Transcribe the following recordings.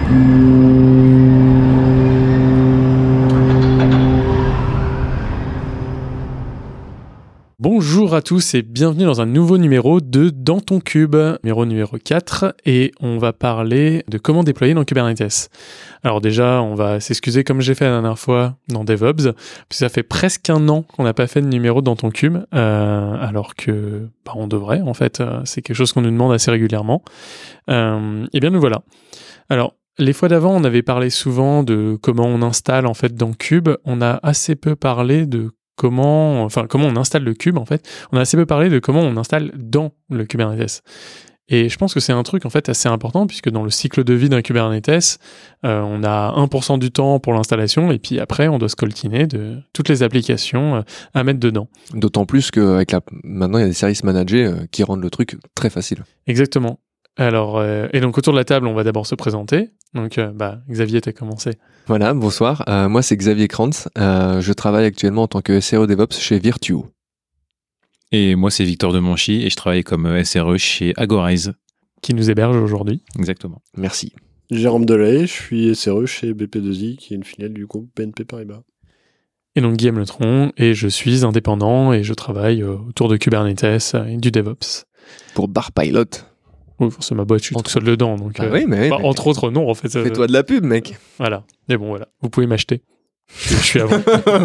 Bonjour à tous et bienvenue dans un nouveau numéro de Dans ton Cube, numéro 4, et on va parler de comment déployer dans Kubernetes. Alors déjà, on va s'excuser comme j'ai fait la dernière fois dans DevOps, puisque ça fait presque un an qu'on n'a pas fait de numéro Dans ton Cube, alors que on devrait, en fait, c'est quelque chose qu'on nous demande assez régulièrement. Et bien nous voilà. Alors, les fois d'avant, on avait parlé souvent de comment on installe en fait dans Cube. On a assez peu parlé de comment on installe le cube en fait. On a assez peu parlé de comment on installe dans le Kubernetes. Et je pense que c'est un truc en fait assez important puisque dans le cycle de vie d'un Kubernetes, on a 1% du temps pour l'installation et puis après on doit scoltiner de toutes les applications à mettre dedans. D'autant plus qu'avec maintenant il y a des services managés qui rendent le truc très facile. Exactement. Alors, et donc autour de la table, on va d'abord se présenter. Donc, Xavier, t'as commencé. Voilà, bonsoir. Moi, c'est Xavier Krantz. Je travaille actuellement en tant que SRE DevOps chez Virtuo. Et moi, c'est Victor Demonchy et je travaille comme SRE chez Agorize. Qui nous héberge aujourd'hui. Exactement. Merci. Jérôme Delay, je suis SRE chez BP2I, qui est une filiale du groupe BNP Paribas. Et donc Guillaume Letron, et je suis indépendant et je travaille autour de Kubernetes et du DevOps. Pour Barpilot. Oui, c'est ma boîte, je suis tout seul dedans. Donc, oui, mais entre autres, non, en fait. Fais-toi de la pub, mec. Voilà. Mais bon, voilà. Vous pouvez m'acheter. Je suis à vous.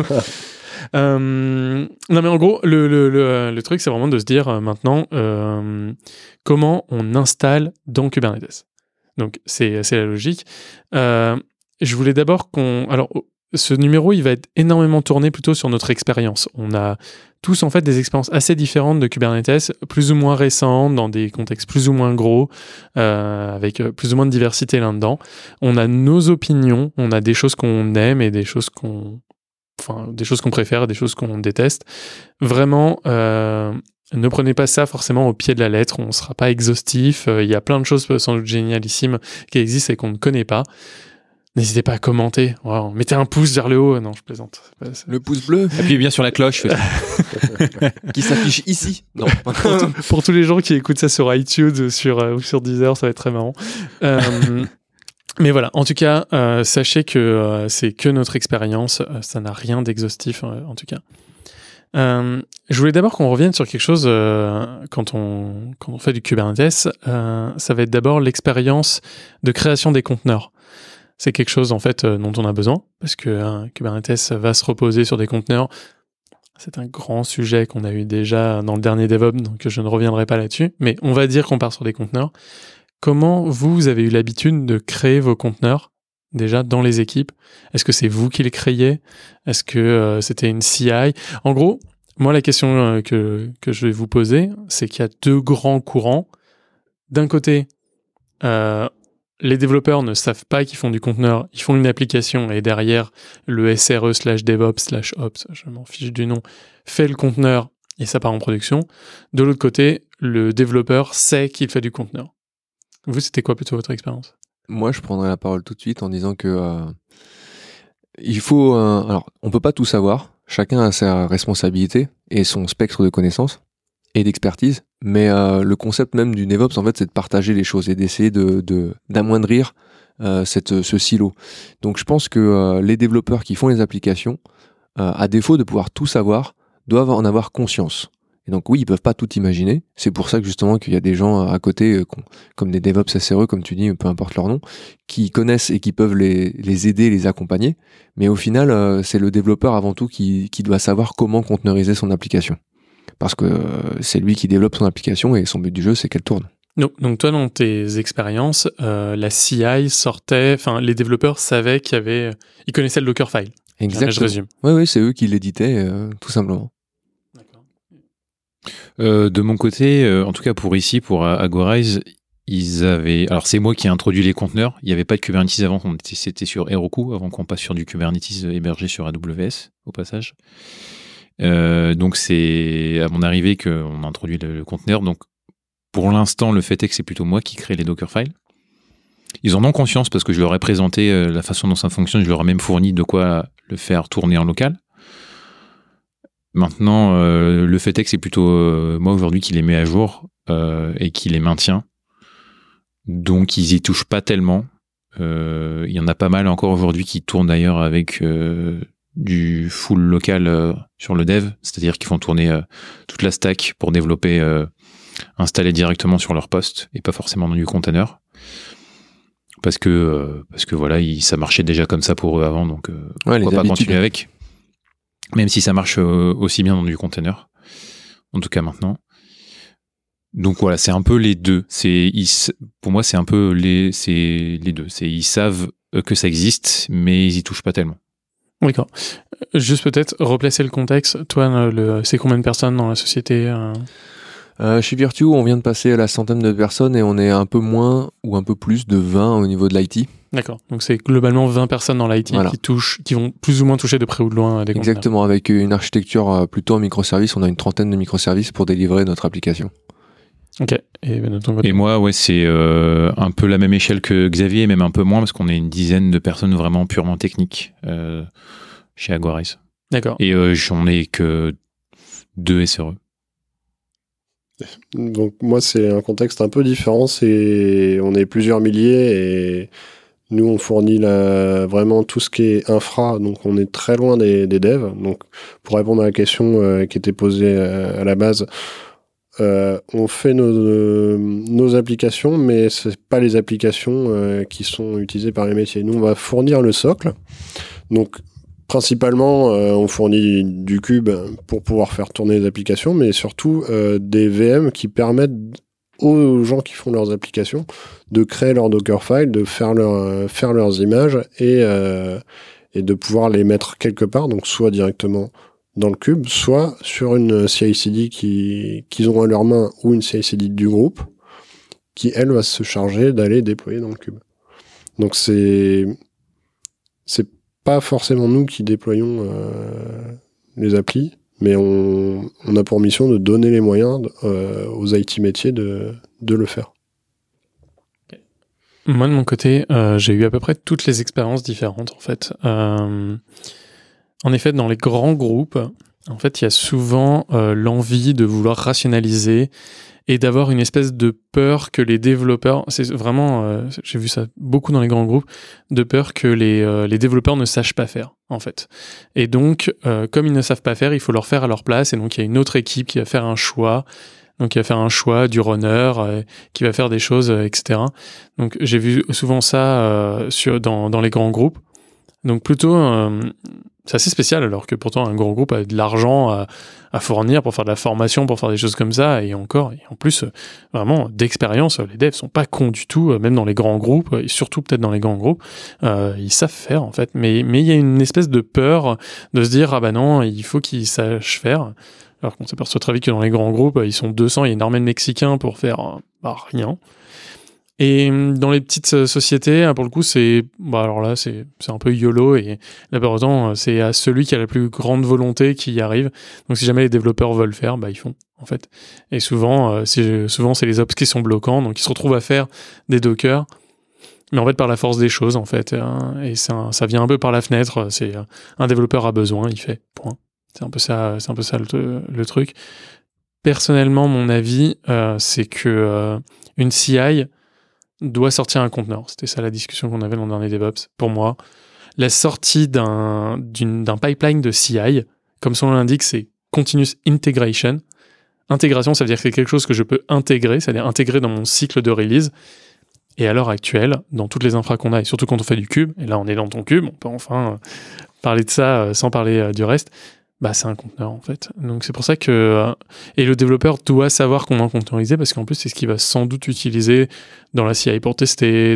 Non, mais en gros, le truc, c'est vraiment de se dire maintenant comment on installe dans Kubernetes. Donc, c'est la logique. Je voulais d'abord Alors, ce numéro, il va être énormément tourné plutôt sur notre expérience. On a tous, en fait, des expériences assez différentes de Kubernetes, plus ou moins récentes, dans des contextes plus ou moins gros, avec plus ou moins de diversité là-dedans. On a nos opinions, on a des choses qu'on aime et des choses qu'on préfère, des choses qu'on déteste. Vraiment, ne prenez pas ça forcément au pied de la lettre, on ne sera pas exhaustif. Il y a plein de choses sans doute génialissimes qui existent et qu'on ne connaît pas. N'hésitez pas à commenter. Wow. Mettez un pouce vers le haut. Non, je plaisante. Le pouce bleu. Appuyez bien sur la cloche. Qui s'affiche ici. Non. Pour tous les gens qui écoutent ça sur iTunes ou sur Deezer, ça va être très marrant. Mais voilà, en tout cas, sachez que c'est que notre expérience. Ça n'a rien d'exhaustif, en tout cas. Je voulais d'abord qu'on revienne sur quelque chose quand on fait du Kubernetes. Ça va être d'abord l'expérience de création des conteneurs. C'est quelque chose en fait dont on a besoin parce que Kubernetes va se reposer sur des conteneurs. C'est un grand sujet qu'on a eu déjà dans le dernier DevOps, donc je ne reviendrai pas là-dessus. Mais on va dire qu'on part sur des conteneurs. Comment vous avez eu l'habitude de créer vos conteneurs déjà dans les équipes? Est-ce que c'est vous qui les créiez? Est-ce que c'était une CI? En gros, moi la question que je vais vous poser, c'est qu'il y a deux grands courants. D'un côté, les développeurs ne savent pas qu'ils font du conteneur, ils font une application et derrière, le SRE/DevOps/Ops, je m'en fiche du nom, fait le conteneur et ça part en production. De l'autre côté, le développeur sait qu'il fait du conteneur. Vous, c'était quoi plutôt votre expérience ? Moi, je prendrais la parole tout de suite en disant que il faut... alors, on peut pas tout savoir. Chacun a sa responsabilité et son spectre de connaissances et d'expertise, mais le concept même du DevOps en fait c'est de partager les choses et d'essayer d'amoindrir ce silo. Donc je pense que les développeurs qui font les applications, à défaut de pouvoir tout savoir, doivent en avoir conscience. Et donc oui, ils peuvent pas tout imaginer. C'est pour ça que justement qu'il y a des gens à côté, comme des DevOps SRE, comme tu dis, peu importe leur nom, qui connaissent et qui peuvent les aider, les accompagner. Mais au final, c'est le développeur avant tout qui doit savoir comment conteneuriser son application. Parce que c'est lui qui développe son application et son but du jeu, c'est qu'elle tourne. Donc toi, dans tes expériences, la CI sortait... Enfin, les développeurs savaient ils connaissaient le Dockerfile. Exactement. Je résume. Oui, c'est eux qui l'éditaient, tout simplement. D'accord. De mon côté, en tout cas pour Agorize, ils avaient... Alors c'est moi qui ai introduit les conteneurs. Il n'y avait pas de Kubernetes avant, c'était sur Heroku, avant qu'on passe sur du Kubernetes hébergé sur AWS, au passage. Donc c'est à mon arrivée qu'on a introduit le conteneur. Donc pour l'instant, le fait est que c'est plutôt moi qui crée les Dockerfiles. Ils en ont conscience parce que je leur ai présenté la façon dont ça fonctionne. Je leur ai même fourni de quoi le faire tourner en local. Maintenant, le fait est que c'est plutôt moi aujourd'hui qui les met à jour et qui les maintient. Donc ils y touchent pas tellement. Il y en a pas mal encore aujourd'hui qui tournent d'ailleurs avec du full local sur le dev, c'est-à-dire qu'ils font tourner toute la stack pour développer, installer directement sur leur poste et pas forcément dans du container. Parce que voilà, ça marchait déjà comme ça pour eux avant, donc pourquoi pas continuer avec. Même si ça marche aussi bien dans du container, en tout cas maintenant. Donc voilà, c'est un peu les deux. Pour moi, c'est un peu les deux. Ils savent que ça existe, mais ils y touchent pas tellement. D'accord. Juste peut-être replacer le contexte. Toi, c'est combien de personnes dans la société Chez Virtue, on vient de passer à la centaine de personnes et on est un peu moins ou un peu plus de 20 au niveau de l'IT. D'accord. Donc c'est globalement 20 personnes dans l'IT Voilà. qui vont plus ou moins toucher de près ou de loin des conteneurs. Exactement, avec une architecture plutôt en microservices. On a une trentaine de microservices pour délivrer notre application. Ok. Et moi, ouais, c'est un peu la même échelle que Xavier, même un peu moins, parce qu'on est une dizaine de personnes vraiment purement techniques chez Aguarise. D'accord. Et j'en ai que 2 SRE. Donc moi, c'est un contexte un peu différent. On est plusieurs milliers et nous, on fournit vraiment tout ce qui est infra. Donc on est très loin des devs. Donc pour répondre à la question qui était posée à la base, on fait nos applications, mais c'est pas les applications qui sont utilisées par les métiers. Nous, on va fournir le socle. Donc principalement, on fournit du cube pour pouvoir faire tourner les applications, mais surtout des VM qui permettent aux gens qui font leurs applications de créer leur Dockerfile, de faire leurs images et de pouvoir les mettre quelque part, donc soit directement dans le cube, soit sur une CI/CD qu'ils ont à leur main ou une CI/CD du groupe qui, elle, va se charger d'aller déployer dans le cube. Donc c'est pas forcément nous qui déployons les applis, mais on a pour mission de donner les moyens aux IT métiers de le faire. Moi, de mon côté, j'ai eu à peu près toutes les expériences différentes, en fait. En effet, dans les grands groupes, en fait, il y a souvent l'envie de vouloir rationaliser et d'avoir une espèce de peur que les développeurs, c'est vraiment, j'ai vu ça beaucoup dans les grands groupes, de peur que les développeurs ne sachent pas faire, en fait. Et donc, comme ils ne savent pas faire, il faut leur faire à leur place, et donc il y a une autre équipe qui va faire un choix. Donc, il va faire un choix du runner, qui va faire des choses, etc. Donc, j'ai vu souvent ça dans les grands groupes. Donc, plutôt, c'est assez spécial, alors que pourtant, un grand groupe a de l'argent à fournir pour faire de la formation, pour faire des choses comme ça. Et en plus, vraiment, d'expérience, les devs sont pas cons du tout, même dans les grands groupes, et surtout peut-être dans les grands groupes. Ils savent faire, en fait. Mais il y a une espèce de peur de se dire, ah bah non, il faut qu'ils sachent faire. Alors qu'on s'aperçoit très vite que dans les grands groupes, ils sont 200, il y a une armée de Mexicains pour faire rien. Et dans les petites sociétés, pour le coup, alors là, c'est un peu YOLO, et là, par exemple, c'est à celui qui a la plus grande volonté qui y arrive. Donc si jamais les développeurs veulent faire, ils font, en fait. Et souvent, c'est les ops qui sont bloquants, donc ils se retrouvent à faire des Docker, mais en fait par la force des choses, en fait. Et ça vient un peu par la fenêtre. C'est un développeur a besoin, il fait, point. C'est un peu ça le truc. Personnellement, mon avis, c'est que une CI doit sortir un conteneur. C'était ça la discussion qu'on avait dans le dernier DevOps. Pour moi, la sortie d'un pipeline de CI, comme son nom l'indique, c'est Continuous Integration. Intégration, ça veut dire que c'est quelque chose que je peux intégrer, c'est-à-dire intégrer dans mon cycle de release. Et à l'heure actuelle, dans toutes les infras qu'on a, et surtout quand on fait du cube, et là on est dans ton cube, on peut enfin parler de ça sans parler du reste, c'est un conteneur, en fait. Donc c'est pour ça que... et le développeur doit savoir comment conteneuriser, parce qu'en plus, c'est ce qu'il va sans doute utiliser dans la CI pour tester,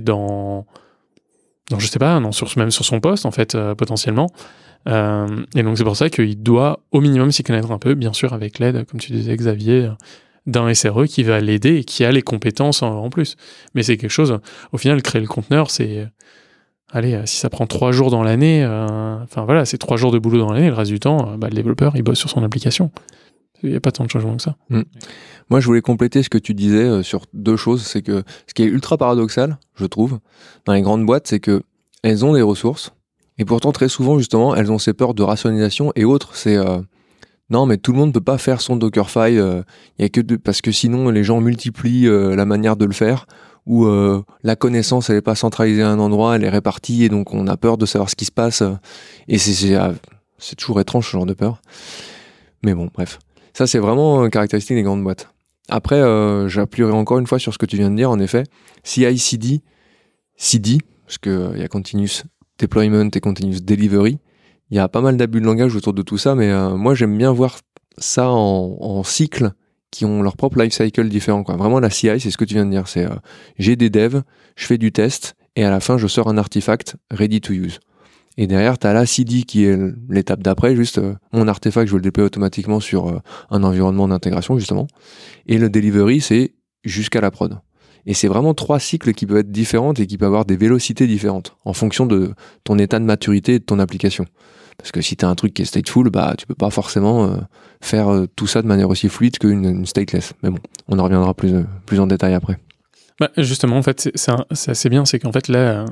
je sais pas, même sur son poste, en fait, potentiellement. Et donc c'est pour ça qu'il doit, au minimum, s'y connaître un peu, bien sûr, avec l'aide, comme tu disais, Xavier, d'un SRE qui va l'aider et qui a les compétences en plus. Mais c'est quelque chose... Au final, créer le conteneur, c'est... Allez, si ça prend 3 jours dans l'année, c'est 3 jours de boulot dans l'année, le reste du temps, le développeur, il bosse sur son application. Il n'y a pas tant de changements que ça. Moi, je voulais compléter ce que tu disais sur 2 choses. C'est que ce qui est ultra paradoxal, je trouve, dans les grandes boîtes, c'est que elles ont des ressources, et pourtant, très souvent, justement, elles ont ces peurs de rationalisation, et autres, c'est... non, mais tout le monde ne peut pas faire son Dockerfile, parce que sinon, les gens multiplient la manière de le faire, où la connaissance elle est pas centralisée à un endroit, elle est répartie et donc on a peur de savoir ce qui se passe et c'est toujours étrange ce genre de peur. Mais bon, bref, ça c'est vraiment caractéristique des grandes boîtes. Après, j'appuierai encore une fois sur ce que tu viens de dire. En effet, CI/CD, parce que il y a continuous deployment et continuous delivery. Il y a pas mal d'abus de langage autour de tout ça, mais moi j'aime bien voir ça en cycles qui ont leur propre life cycle différent, quoi. Vraiment la CI, c'est ce que tu viens de dire, c'est j'ai des devs, je fais du test et à la fin je sors un artefact ready to use. Et derrière t'as la CD qui est l'étape d'après, juste mon artefact je veux le déployer automatiquement sur un environnement d'intégration justement. Et le delivery c'est jusqu'à la prod. Et c'est vraiment 3 cycles qui peuvent être différents et qui peuvent avoir des vélocités différentes en fonction de ton état de maturité et de ton application. Parce que si tu as un truc qui est stateful, bah tu peux pas forcément faire tout ça de manière aussi fluide qu'une stateless. Mais bon, on en reviendra plus en détail après. Bah, justement, en fait, c'est assez bien, c'est qu'en fait là,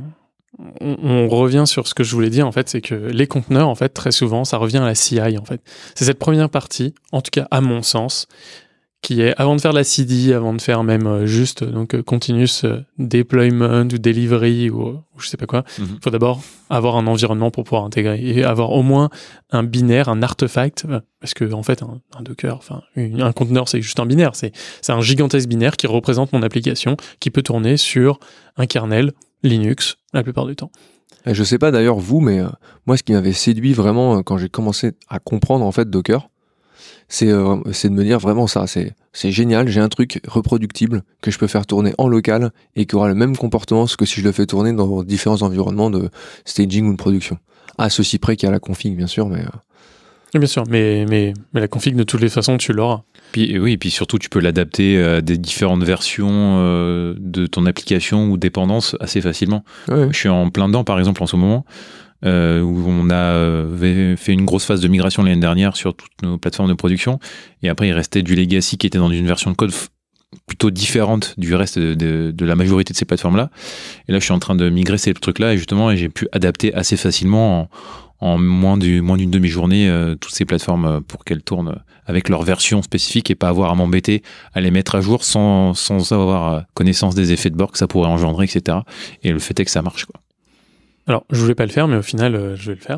on revient sur ce que je voulais dire. En fait, c'est que les conteneurs, en fait, très souvent, ça revient à la CI. En fait, c'est cette première partie, en tout cas à mon sens, qui est avant de faire la CD, avant de faire même juste donc continuous deployment ou delivery ou je sais pas quoi, faut d'abord avoir un environnement pour pouvoir intégrer et avoir au moins un binaire, un artefact, parce que en fait un Docker, enfin un conteneur c'est juste un binaire, c'est un gigantesque binaire qui représente mon application qui peut tourner sur un kernel Linux la plupart du temps. Et je sais pas d'ailleurs vous, mais moi ce qui m'avait séduit vraiment quand j'ai commencé à comprendre en fait Docker, c'est de me dire vraiment ça, c'est génial, j'ai un truc reproductible que je peux faire tourner en local et qui aura le même comportement que si je le fais tourner dans différents environnements de staging ou de production. À ceci près qu'il y a la config bien sûr, mais... Bien sûr, mais la config de toutes les façons tu l'auras. Puis surtout tu peux l'adapter à des différentes versions de ton application ou dépendance assez facilement. Ouais. Je suis en plein dedans par exemple en ce moment. Où on a fait une grosse phase de migration l'année dernière sur toutes nos plateformes de production, et après il restait du legacy qui était dans une version de code plutôt différente du reste de la majorité de ces plateformes-là, et là je suis en train de migrer ces trucs-là, et justement j'ai pu adapter assez facilement en moins d'une demi-journée toutes ces plateformes pour qu'elles tournent avec leur version spécifique et pas avoir à m'embêter à les mettre à jour sans avoir connaissance des effets de bord que ça pourrait engendrer, etc. Et le fait est que ça marche, quoi. Alors, je voulais pas le faire, mais au final, je vais le faire.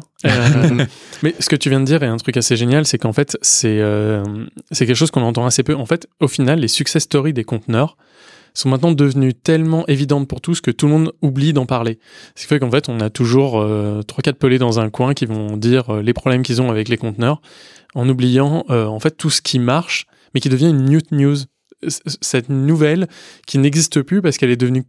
Mais ce que tu viens de dire est un truc assez génial, c'est qu'en fait, c'est quelque chose qu'on entend assez peu. En fait, au final, les success stories des conteneurs sont maintenant devenues tellement évidentes pour tous que tout le monde oublie d'en parler. Ce qui fait qu'en fait, on a toujours 3-4 pelés dans un coin qui vont dire les problèmes qu'ils ont avec les conteneurs, en oubliant en fait tout ce qui marche, mais qui devient une news. Cette nouvelle qui n'existe plus parce qu'elle est devenue...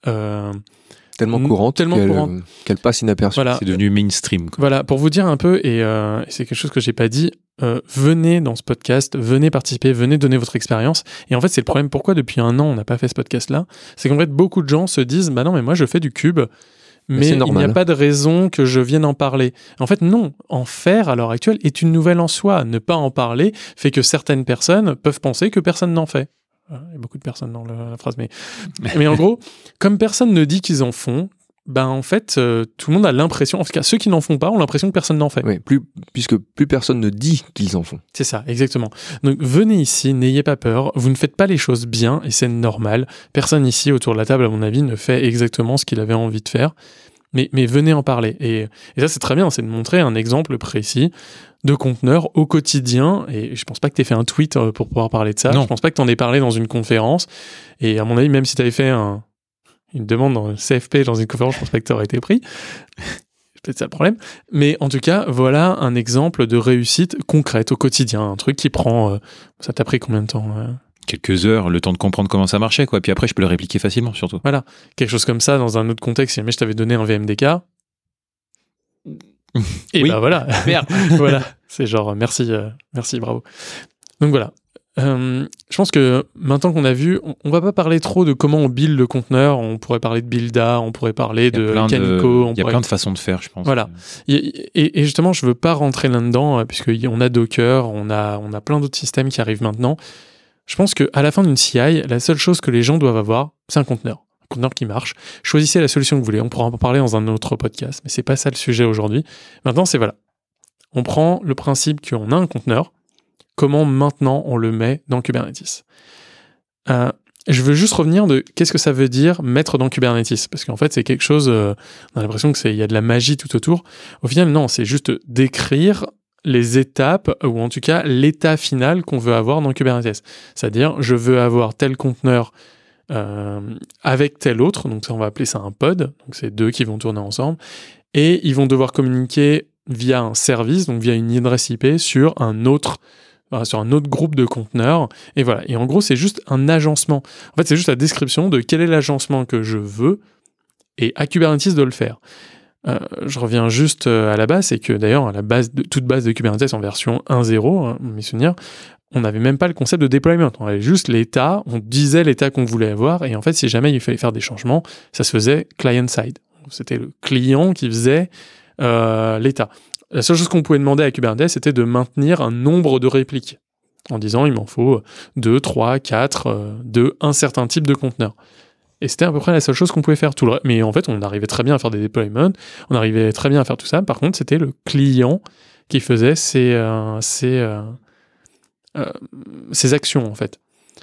tellement courante qu'elle passe inaperçue. Voilà. C'est devenu mainstream, quoi. Voilà, pour vous dire un peu, et c'est quelque chose que j'ai pas dit, venez dans ce podcast, venez participer, venez donner votre expérience. Et en fait, c'est le problème, pourquoi depuis 1 an on n'a pas fait ce podcast-là, c'est qu'en fait, beaucoup de gens se disent, bah non, mais moi je fais du cube, mais il n'y a pas de raison que je vienne en parler. En fait, non, en faire à l'heure actuelle est une nouvelle en soi. Ne pas en parler fait que certaines personnes peuvent penser que personne n'en fait. Il y a beaucoup de personnes dans la phrase, mais en gros, comme personne ne dit qu'ils en font, ben en fait, tout le monde a l'impression, en tout cas ceux qui n'en font pas ont l'impression que personne n'en fait. Oui, puisque plus personne ne dit qu'ils en font. C'est ça, exactement. Donc venez ici, n'ayez pas peur, vous ne faites pas les choses bien et c'est normal. Personne ici autour de la table, à mon avis, ne fait exactement ce qu'il avait envie de faire. Mais venez en parler. Et ça, c'est très bien, c'est de montrer un exemple précis de conteneur au quotidien. Et je pense pas que tu aies fait un tweet pour pouvoir parler de ça. Non. Je pense pas que tu en aies parlé dans une conférence. Et à mon avis, même si tu avais fait une demande dans le CFP dans une conférence, je pense pas que tu aurais été pris. C'est peut-être ça le problème. Mais en tout cas, voilà un exemple de réussite concrète au quotidien. Un truc qui prend... ça t'a pris combien de temps Quelques heures, le temps de comprendre comment ça marchait, quoi. Puis après, je peux le répliquer facilement, surtout. Voilà, quelque chose comme ça dans un autre contexte. Si jamais je t'avais donné un VMDK, et oui. bah voilà, Merde. voilà, c'est genre merci, bravo. Donc voilà. Je pense que maintenant qu'on a vu, on va pas parler trop de comment on build le conteneur. On pourrait parler de Builda, on pourrait parler de Canico. Il y a plein de façons de faire, je pense. Voilà. Et justement, je veux pas rentrer là-dedans puisqu'on a Docker, on a plein d'autres systèmes qui arrivent maintenant. Je pense qu'à la fin d'une CI, la seule chose que les gens doivent avoir, c'est un conteneur. Un conteneur qui marche. Choisissez la solution que vous voulez. On pourra en parler dans un autre podcast, mais c'est pas ça le sujet aujourd'hui. Maintenant, c'est voilà. On prend le principe qu'on a un conteneur. Comment maintenant on le met dans Kubernetes ? je veux juste revenir de qu'est-ce que ça veut dire mettre dans Kubernetes, parce qu'en fait c'est quelque chose, on a l'impression que il y a de la magie tout autour. Au final non, c'est juste décrire les étapes, ou en tout cas l'état final qu'on veut avoir dans Kubernetes. C'est-à-dire, je veux avoir tel conteneur avec tel autre, donc ça, on va appeler ça un pod, donc c'est 2 qui vont tourner ensemble, et ils vont devoir communiquer via un service, donc via une adresse IP sur un autre groupe de conteneurs, et voilà. Et en gros, c'est juste un agencement. En fait, c'est juste la description de quel est l'agencement que je veux, et à Kubernetes de le faire. Je reviens juste à la base, c'est que d'ailleurs, à la base toute base de Kubernetes en version 1.0, hein, mes souvenirs, on n'avait même pas le concept de deployment. On avait juste l'état, on disait l'état qu'on voulait avoir, et en fait, si jamais il fallait faire des changements, ça se faisait client-side. C'était le client qui faisait l'état. La seule chose qu'on pouvait demander à Kubernetes, c'était de maintenir un nombre de répliques, en disant il m'en faut 2, 3, 4 de un certain type de conteneur. Et c'était à peu près la seule chose qu'on pouvait faire. Mais en fait, on arrivait très bien à faire des deployments, on arrivait très bien à faire tout ça. Par contre, c'était le client qui faisait ces actions, en fait.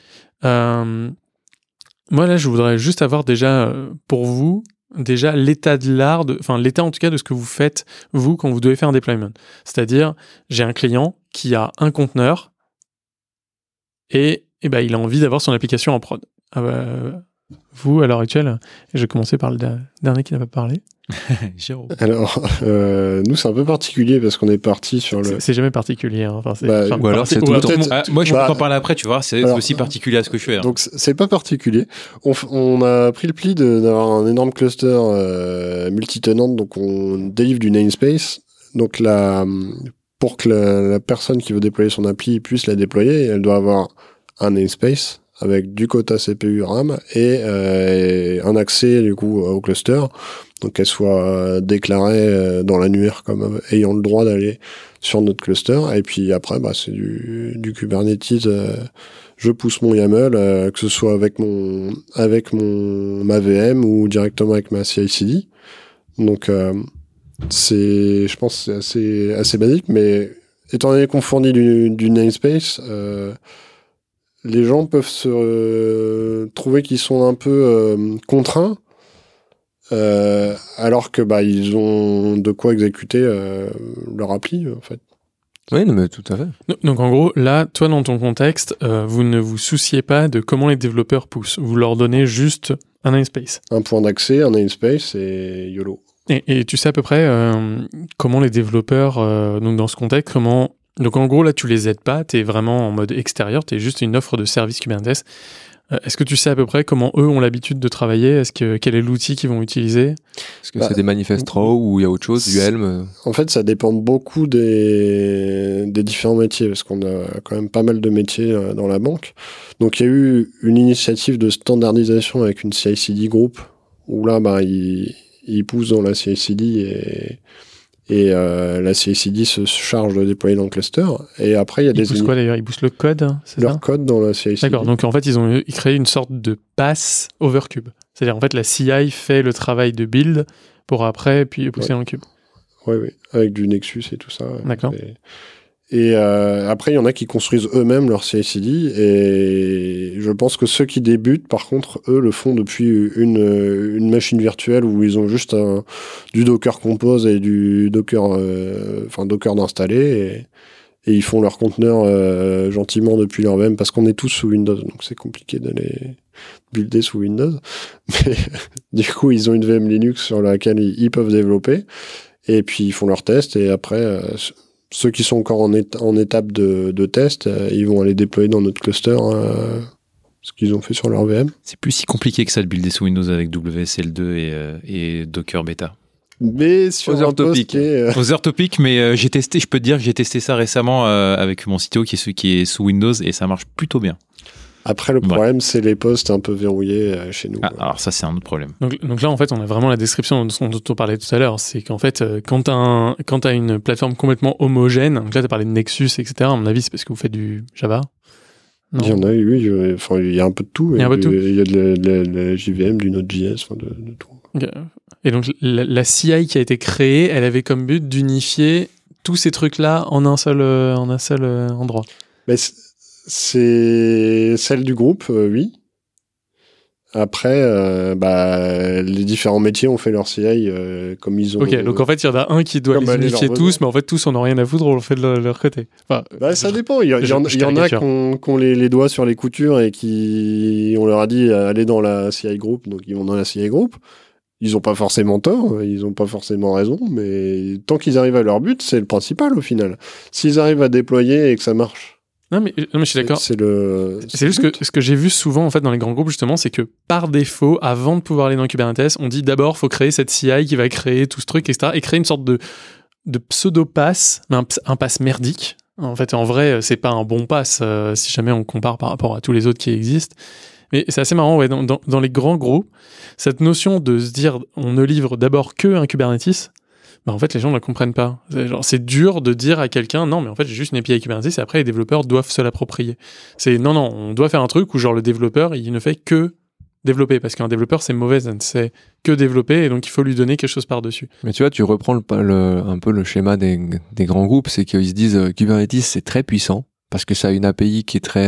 Moi, là, je voudrais juste avoir déjà, pour vous, l'état de l'art, l'état en tout cas de ce que vous faites, vous, quand vous devez faire un deployment. C'est-à-dire, j'ai un client qui a un conteneur et il a envie d'avoir son application en prod. Vous, à l'heure actuelle, je vais commencer par le dernier qui n'a pas parlé. Jérôme. Alors, nous, c'est un peu particulier parce qu'on est parti sur le... C'est jamais particulier. Hein. Enfin, ou alors c'est tout le temps. Moi, je peux t'en parler après, tu vois, c'est aussi particulier à ce que je fais. Hein. Donc, c'est pas particulier. On a pris le pli d'avoir un énorme cluster multitenant, donc on délivre du namespace. Donc, pour que la personne qui veut déployer son appli puisse la déployer, elle doit avoir un namespace avec du quota CPU RAM et un accès du coup au cluster, donc qu'elle soit déclarée dans l'annuaire comme ayant le droit d'aller sur notre cluster. Et puis après, c'est du Kubernetes. Je pousse mon YAML, que ce soit avec ma VM ou directement avec ma CI/CD. Donc je pense que c'est assez basique, mais étant donné qu'on fournit du namespace, les gens peuvent se trouver qu'ils sont un peu contraints, alors que ils ont de quoi exécuter leur appli, en fait. Oui, mais tout à fait. Donc en gros, là, toi, dans ton contexte, vous ne vous souciez pas de comment les développeurs poussent. Vous leur donnez juste un namespace. Un point d'accès, un namespace et YOLO. Et tu sais à peu près comment les développeurs, donc dans ce contexte, Donc en gros, là, tu les aides pas, tu es vraiment en mode extérieur, tu es juste une offre de service Kubernetes. Est-ce que tu sais à peu près comment eux ont l'habitude de travailler ? Quel est l'outil qu'ils vont utiliser ? Est-ce que c'est des manifestes raw ou il y a autre chose, du Helm ? En fait, ça dépend beaucoup des différents métiers, parce qu'on a quand même pas mal de métiers dans la banque. Donc il y a eu une initiative de standardisation avec une CI/CD group, où là, ils poussent dans la CI/CD et la CI/CD se charge de déployer dans le cluster. Et après, il y a Ils poussent quoi d'ailleurs ? Ils poussent le code, c'est leur ça ? code dans la CI/CD. D'accord, donc en fait, ils créé une sorte de pass over cube. C'est-à-dire en fait, la CI fait le travail de build pour après, puis pousser dans le cube. Oui, avec du Nexus et tout ça. D'accord. Et après, il y en a qui construisent eux-mêmes leur CI/CD, et je pense que ceux qui débutent, par contre, eux, le font depuis une machine virtuelle où ils ont juste du Docker Compose et du Docker, Docker d'installer, et ils font leur conteneur gentiment depuis leur VM, parce qu'on est tous sous Windows, donc c'est compliqué d'aller builder sous Windows. Mais du coup, ils ont une VM Linux sur laquelle ils peuvent développer, et puis ils font leurs tests, et après... ceux qui sont encore en étape de test, ils vont aller déployer dans notre cluster ce qu'ils ont fait sur leur VM. C'est plus si compliqué que ça de builder sous Windows avec WSL2 et Docker Beta. Mais sur Other Topic. Other Topic, mais je peux te dire que j'ai testé ça récemment avec mon CTO qui est sous Windows et ça marche plutôt bien. Après, le problème, c'est les postes un peu verrouillés chez nous. Alors ça, c'est un autre problème. Donc là, en fait, on a vraiment la description dont on parlait tout à l'heure. C'est qu'en fait, quand t'as une plateforme complètement homogène, donc là, t'as parlé de Nexus, etc. À mon avis, c'est parce que vous faites du Java ? Non. Il y en a, oui. Enfin, il y a un peu de tout. Il y a de la JVM, du Node.js, de tout. Okay. Et donc, la CI qui a été créée, elle avait comme but d'unifier tous ces trucs-là en un seul endroit. Mais c'est celle du groupe, oui. Après, les différents métiers ont fait leur CI comme ils ont. Ok, donc en fait, il y en a un qui doit les unifier tous, mais en fait, tous, on n'a rien à foutre, on le fait de leur côté. Enfin, ça dépend. Il y en a qui ont les doigts sur les coutures et on leur a dit allez dans la CI Group, donc ils vont dans la CI Group. Ils n'ont pas forcément tort, ils n'ont pas forcément raison, mais tant qu'ils arrivent à leur but, c'est le principal au final. S'ils arrivent à déployer et que ça marche. Non, mais je suis d'accord. C'est juste que ce que j'ai vu souvent en fait dans les grands groupes justement, c'est que par défaut, avant de pouvoir aller dans Kubernetes, on dit d'abord faut créer cette CI qui va créer tout ce truc, etc. et créer une sorte de pseudo-pass, mais un pass merdique. En fait, en vrai, c'est pas un bon pass si jamais on compare par rapport à tous les autres qui existent. Mais c'est assez marrant, ouais, dans les grands groupes, cette notion de se dire on ne livre d'abord que un Kubernetes, en fait, les gens ne le comprennent pas. C'est dur de dire à quelqu'un, non, mais en fait, j'ai juste une API Kubernetes et après, les développeurs doivent se l'approprier. Non, on doit faire un truc où, genre, le développeur, il ne fait que développer, parce qu'un développeur, c'est mauvais, ça ne sait que développer, et donc il faut lui donner quelque chose par-dessus. Mais tu vois, tu reprends un peu le schéma des grands groupes, c'est qu'ils se disent Kubernetes, c'est très puissant, parce que ça a une API qui est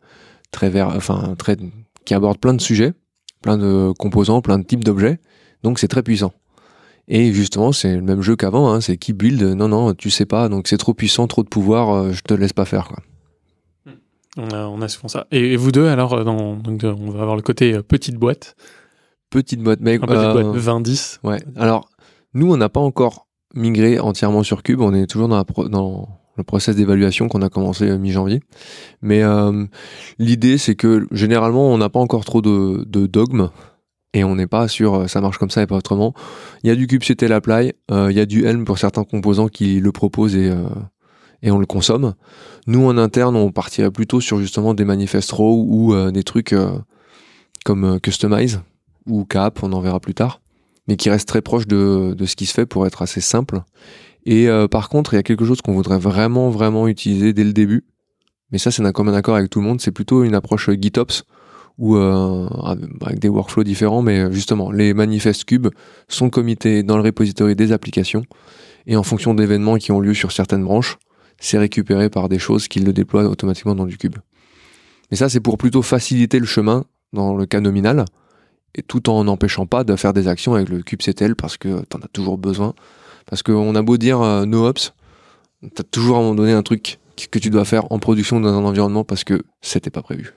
qui aborde plein de sujets, plein de composants, plein de types d'objets, donc c'est très puissant. Et justement, c'est le même jeu qu'avant, hein, c'est qui build, non, tu sais pas, donc c'est trop puissant, trop de pouvoir, je te laisse pas faire, quoi. On a souvent ça. Et vous deux, alors, on va avoir le côté petite boîte. Petite boîte, mais... petite boîte 20-10. Ouais, alors, nous, on n'a pas encore migré entièrement sur Kube, on est toujours dans le process d'évaluation qu'on a commencé mi-janvier. Mais l'idée, c'est que, généralement, on n'a pas encore trop de dogmes, et on n'est pas sur ça marche comme ça et pas autrement. Il y a du kubectl apply, il y a du Helm pour certains composants qui le proposent et on le consomme. Nous en interne, on partirait plutôt sur justement des manifest raw ou des trucs comme Kustomize ou Cap, on en verra plus tard, mais qui restent très proches de ce qui se fait pour être assez simple. Et par contre, il y a quelque chose qu'on voudrait vraiment, vraiment utiliser dès le début, mais ça c'est un commun accord avec tout le monde, c'est plutôt une approche GitOps, ou avec des workflows différents, mais justement, les manifestes Kube sont committés dans le repository des applications, et en fonction d'événements qui ont lieu sur certaines branches, c'est récupéré par des choses qui le déploient automatiquement dans du Kube. Mais ça, c'est pour plutôt faciliter le chemin dans le cas nominal, et tout en n'empêchant pas de faire des actions avec le kubectl, parce que t'en as toujours besoin. Parce qu'on a beau dire no-ops, t'as toujours à un moment donné un truc que tu dois faire en production dans un environnement parce que c'était pas prévu.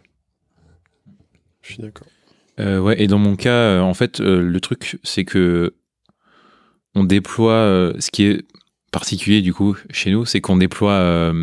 Je suis d'accord. Ouais, et dans mon cas, en fait, le truc, c'est que on déploie, ce qui est particulier du coup chez nous, c'est qu'on déploie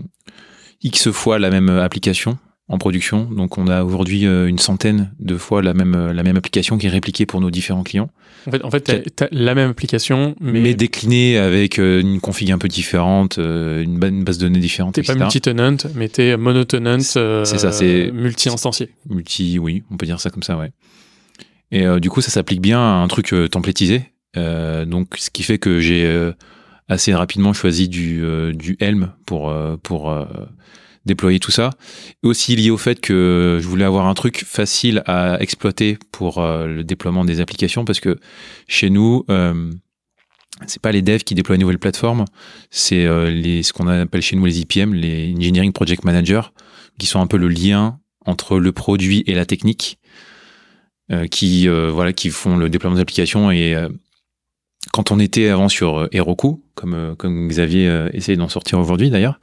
X fois la même application en production. Donc on a aujourd'hui une centaine de fois la même application qui est répliquée pour nos différents clients. En fait, t'as la même application, mais déclinée avec une config un peu différente, une base de données différente, t'es etc. pas multi-tenant, mais t'es monotenant, c'est ça, c'est multi-instancié. Oui, on peut dire ça comme ça, ouais. Et du coup, ça s'applique bien à un truc templatisé. Donc, ce qui fait que j'ai assez rapidement choisi du Helm pour déployer tout ça. Et aussi lié au fait que je voulais avoir un truc facile à exploiter pour le déploiement des applications, parce que chez nous, c'est pas les devs qui déploient une nouvelle plateforme, c'est ce qu'on appelle chez nous les IPM, les Engineering Project Managers, qui sont un peu le lien entre le produit et la technique, qui font le déploiement des applications. Et quand on était avant sur Heroku, comme Xavier essaye d'en sortir aujourd'hui d'ailleurs,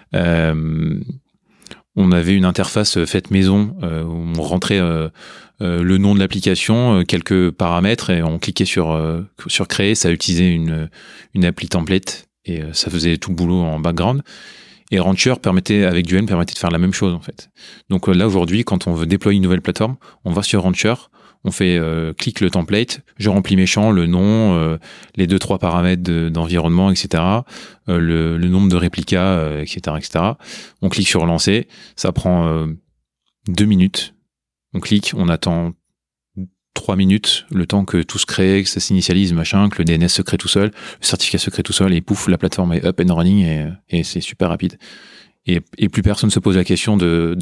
on avait une interface faite maison où on rentrait le nom de l'application, quelques paramètres, et on cliquait sur créer, ça utilisait une appli template et ça faisait tout le boulot en background. Et Rancher avec du Helm permettait de faire la même chose en fait. Donc là aujourd'hui, quand on veut déployer une nouvelle plateforme, on va sur Rancher, on fait clique le template, je remplis mes champs, le nom, les 2-3 paramètres d'environnement, etc., le nombre de réplicas, etc., etc. On clique sur lancer, ça prend 2 minutes. On clique, on attend 3 minutes, le temps que tout se crée, que ça s'initialise, machin, que le DNS se crée tout seul, le certificat se crée tout seul, et pouf, la plateforme est up and running, et c'est super rapide. Et plus personne se pose la question de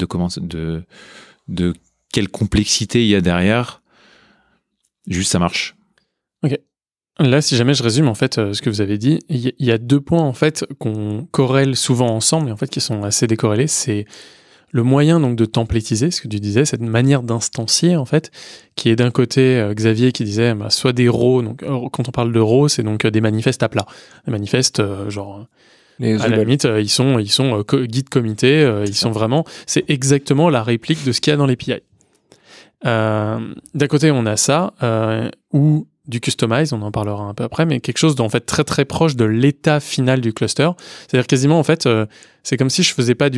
quelle complexité il y a derrière. Juste, ça marche. Ok. Là, si jamais je résume en fait ce que vous avez dit, il y a 2 points en fait qu'on corrèle souvent ensemble et en fait qui sont assez décorrélés. C'est le moyen donc de templatiser, ce que tu disais, cette manière d'instancier en fait, qui est d'un côté Xavier qui disait soit des RAW, donc quand on parle de RAW, c'est donc des manifestes à plat, des manifestes genre à la limite ils sont guide comité, ils sont vraiment, c'est exactement la réplique de ce qu'il y a dans l'API. D'un côté on a ça ou du customize, on en parlera un peu après, mais quelque chose d'en fait très très proche de l'état final du cluster. C'est-à-dire quasiment en fait, c'est comme si je faisais pas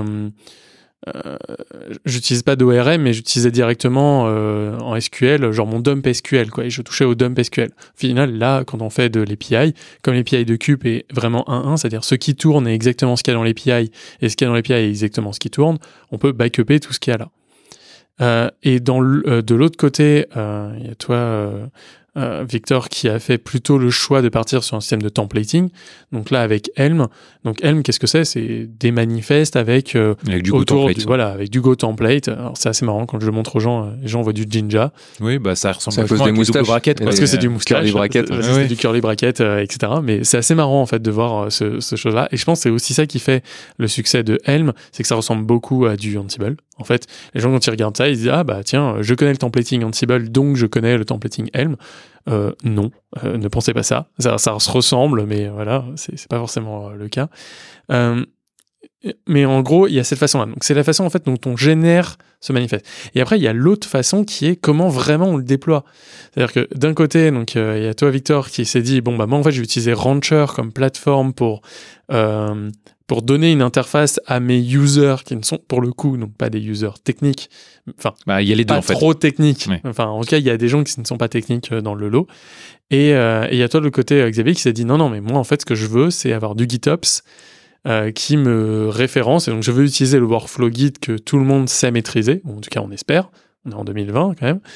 j'utilise pas d'ORM, mais j'utilisais directement en SQL, genre mon dump SQL, quoi, et je touchais au dump SQL. Au final, là, quand on fait de l'API, comme l'API de Cube est vraiment 1-1, c'est-à-dire ce qui tourne est exactement ce qu'il y a dans l'API, et ce qu'il y a dans l'API est exactement ce qui tourne, on peut backuper tout ce qu'il y a là. Et de l'autre côté, il y a toi, Victor, qui a fait plutôt le choix de partir sur un système de templating. Donc là, avec Helm. Donc Helm, qu'est-ce que c'est ? C'est des manifestes avec du Go template. Avec du Go template. Alors c'est assez marrant quand je le montre aux gens. Les gens voient du Jinja. Oui, bah ça ressemble à des moustaches, brackets, parce que c'est du moustache, curly bracket, c'est du curly bracket, etc. Mais c'est assez marrant en fait de voir ce chose-là. Et je pense que c'est aussi ça qui fait le succès de Helm, c'est que ça ressemble beaucoup à du Ansible. En fait, les gens quand ils regardent ça, ils se disent ah bah tiens, je connais le templating Ansible, donc je connais le templating Helm. Non, ne pensez pas ça. Ça se ressemble, mais voilà, c'est pas forcément le cas. Mais en gros, il y a cette façon-là. Donc c'est la façon en fait dont on génère ce manifeste. Et après, il y a l'autre façon qui est comment vraiment on le déploie. C'est-à-dire que d'un côté, donc il y a toi Victor qui s'est dit bon bah moi en fait je vais utiliser Rancher comme plateforme pour donner une interface à mes users qui ne sont pour le coup donc pas des users techniques, enfin il y a les deux pas en fait. trop techniques. Ouais. Enfin en tout cas il y a des gens qui ne sont pas techniques dans le lot. Et il y a toi de l'autre côté Xavier qui s'est dit non mais moi en fait ce que je veux c'est avoir du GitOps qui me référence, et donc je veux utiliser le workflow Git que tout le monde sait maîtriser, ou en tout cas on espère, on est en 2020 quand même,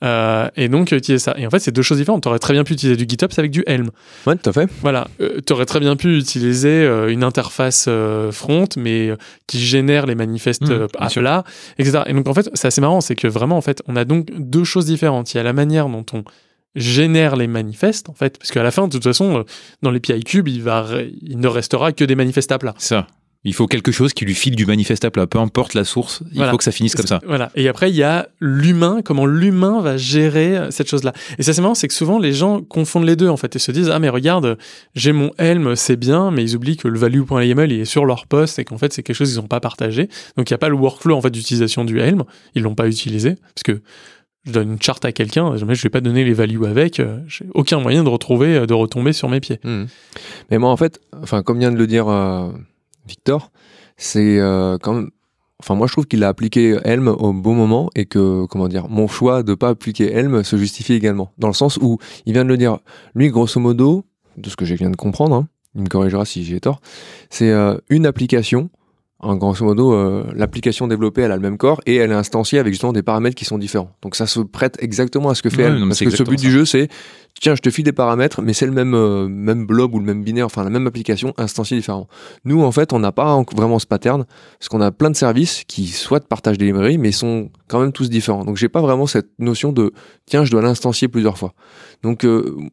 et donc utiliser ça. Et en fait c'est deux choses différentes, tu aurais très bien pu utiliser du GitOps avec du Helm. Ouais, tout à fait. Voilà, tu aurais très bien pu utiliser une interface front, mais qui génère les manifestes à plat, etc. Et donc en fait c'est assez marrant, c'est que vraiment en fait on a donc deux choses différentes. Il y a la manière dont on génère les manifestes en fait, parce qu'à la fin de toute façon dans l'API Cube il ne restera que des manifestes à plat. Ça, il faut quelque chose qui lui file du manifeste à plat, peu importe la source, il faut que ça finisse comme ça. Voilà. Et après il y a l'humain, comment l'humain va gérer cette chose là. Et ça c'est marrant, c'est que souvent les gens confondent les deux en fait et se disent ah mais regarde j'ai mon Helm, c'est bien, mais ils oublient que le value.yml il est sur leur poste et qu'en fait c'est quelque chose qu'ils n'ont pas partagé, donc il n'y a pas le workflow en fait d'utilisation du Helm, ils l'ont pas utilisé parce que je donne une charte à quelqu'un, jamais je vais pas donner les values avec, j'ai aucun moyen de retomber sur mes pieds. Mais moi en fait, enfin comme vient de le dire Victor, c'est quand même, enfin moi je trouve qu'il a appliqué Helm au bon moment et que comment dire, mon choix de pas appliquer Helm se justifie également, dans le sens où il vient de le dire, lui grosso modo, de ce que je viens de comprendre, hein, il me corrigera si j'ai tort, c'est une application. En grosso modo, l'application développée, elle a le même corps et elle est instanciée avec justement des paramètres qui sont différents. Donc ça se prête exactement à ce que fait elle. Parce que ce but du jeu, c'est tiens, je te file des paramètres, mais c'est le même blob ou le même binaire, enfin la même application instanciée différemment. Nous, en fait, on n'a pas vraiment ce pattern parce qu'on a plein de services qui soit partagent des librairies, mais sont quand même tous différents. Donc j'ai pas vraiment cette notion de tiens, je dois l'instancier plusieurs fois. Donc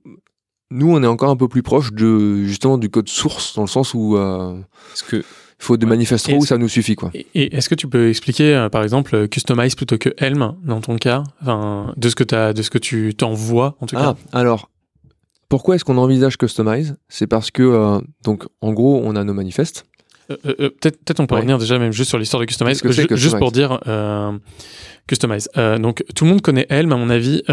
nous, on est encore un peu plus proche de justement du code source dans le sens où il faut des manifestes où ça nous suffit quoi. Et est-ce que tu peux expliquer par exemple Customize plutôt que Helm dans ton cas, enfin, de ce que tu t'envoies en tout cas. Alors pourquoi est-ce qu'on envisage Customize ? C'est parce que donc en gros on a nos manifestes. Peut-être on peut revenir déjà même juste sur l'histoire de Customize, juste pour dire Customize. Donc tout le monde connaît Helm à mon avis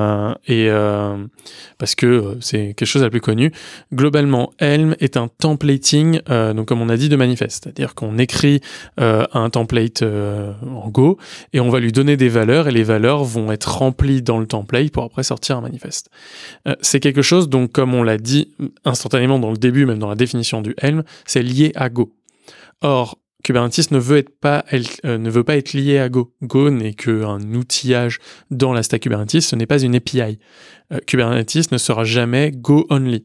parce que c'est quelque chose de la plus connue. Globalement, Helm est un templating, donc comme on a dit, de manifeste, c'est-à-dire qu'on écrit un template en Go et on va lui donner des valeurs et les valeurs vont être remplies dans le template pour après sortir un manifeste. C'est quelque chose donc comme on l'a dit instantanément dans le début, même dans la définition du Helm, c'est lié à Go. Or, Kubernetes ne veut pas être lié à Go. Go n'est qu'un outillage dans la stack Kubernetes, ce n'est pas une API. Kubernetes ne sera jamais Go only.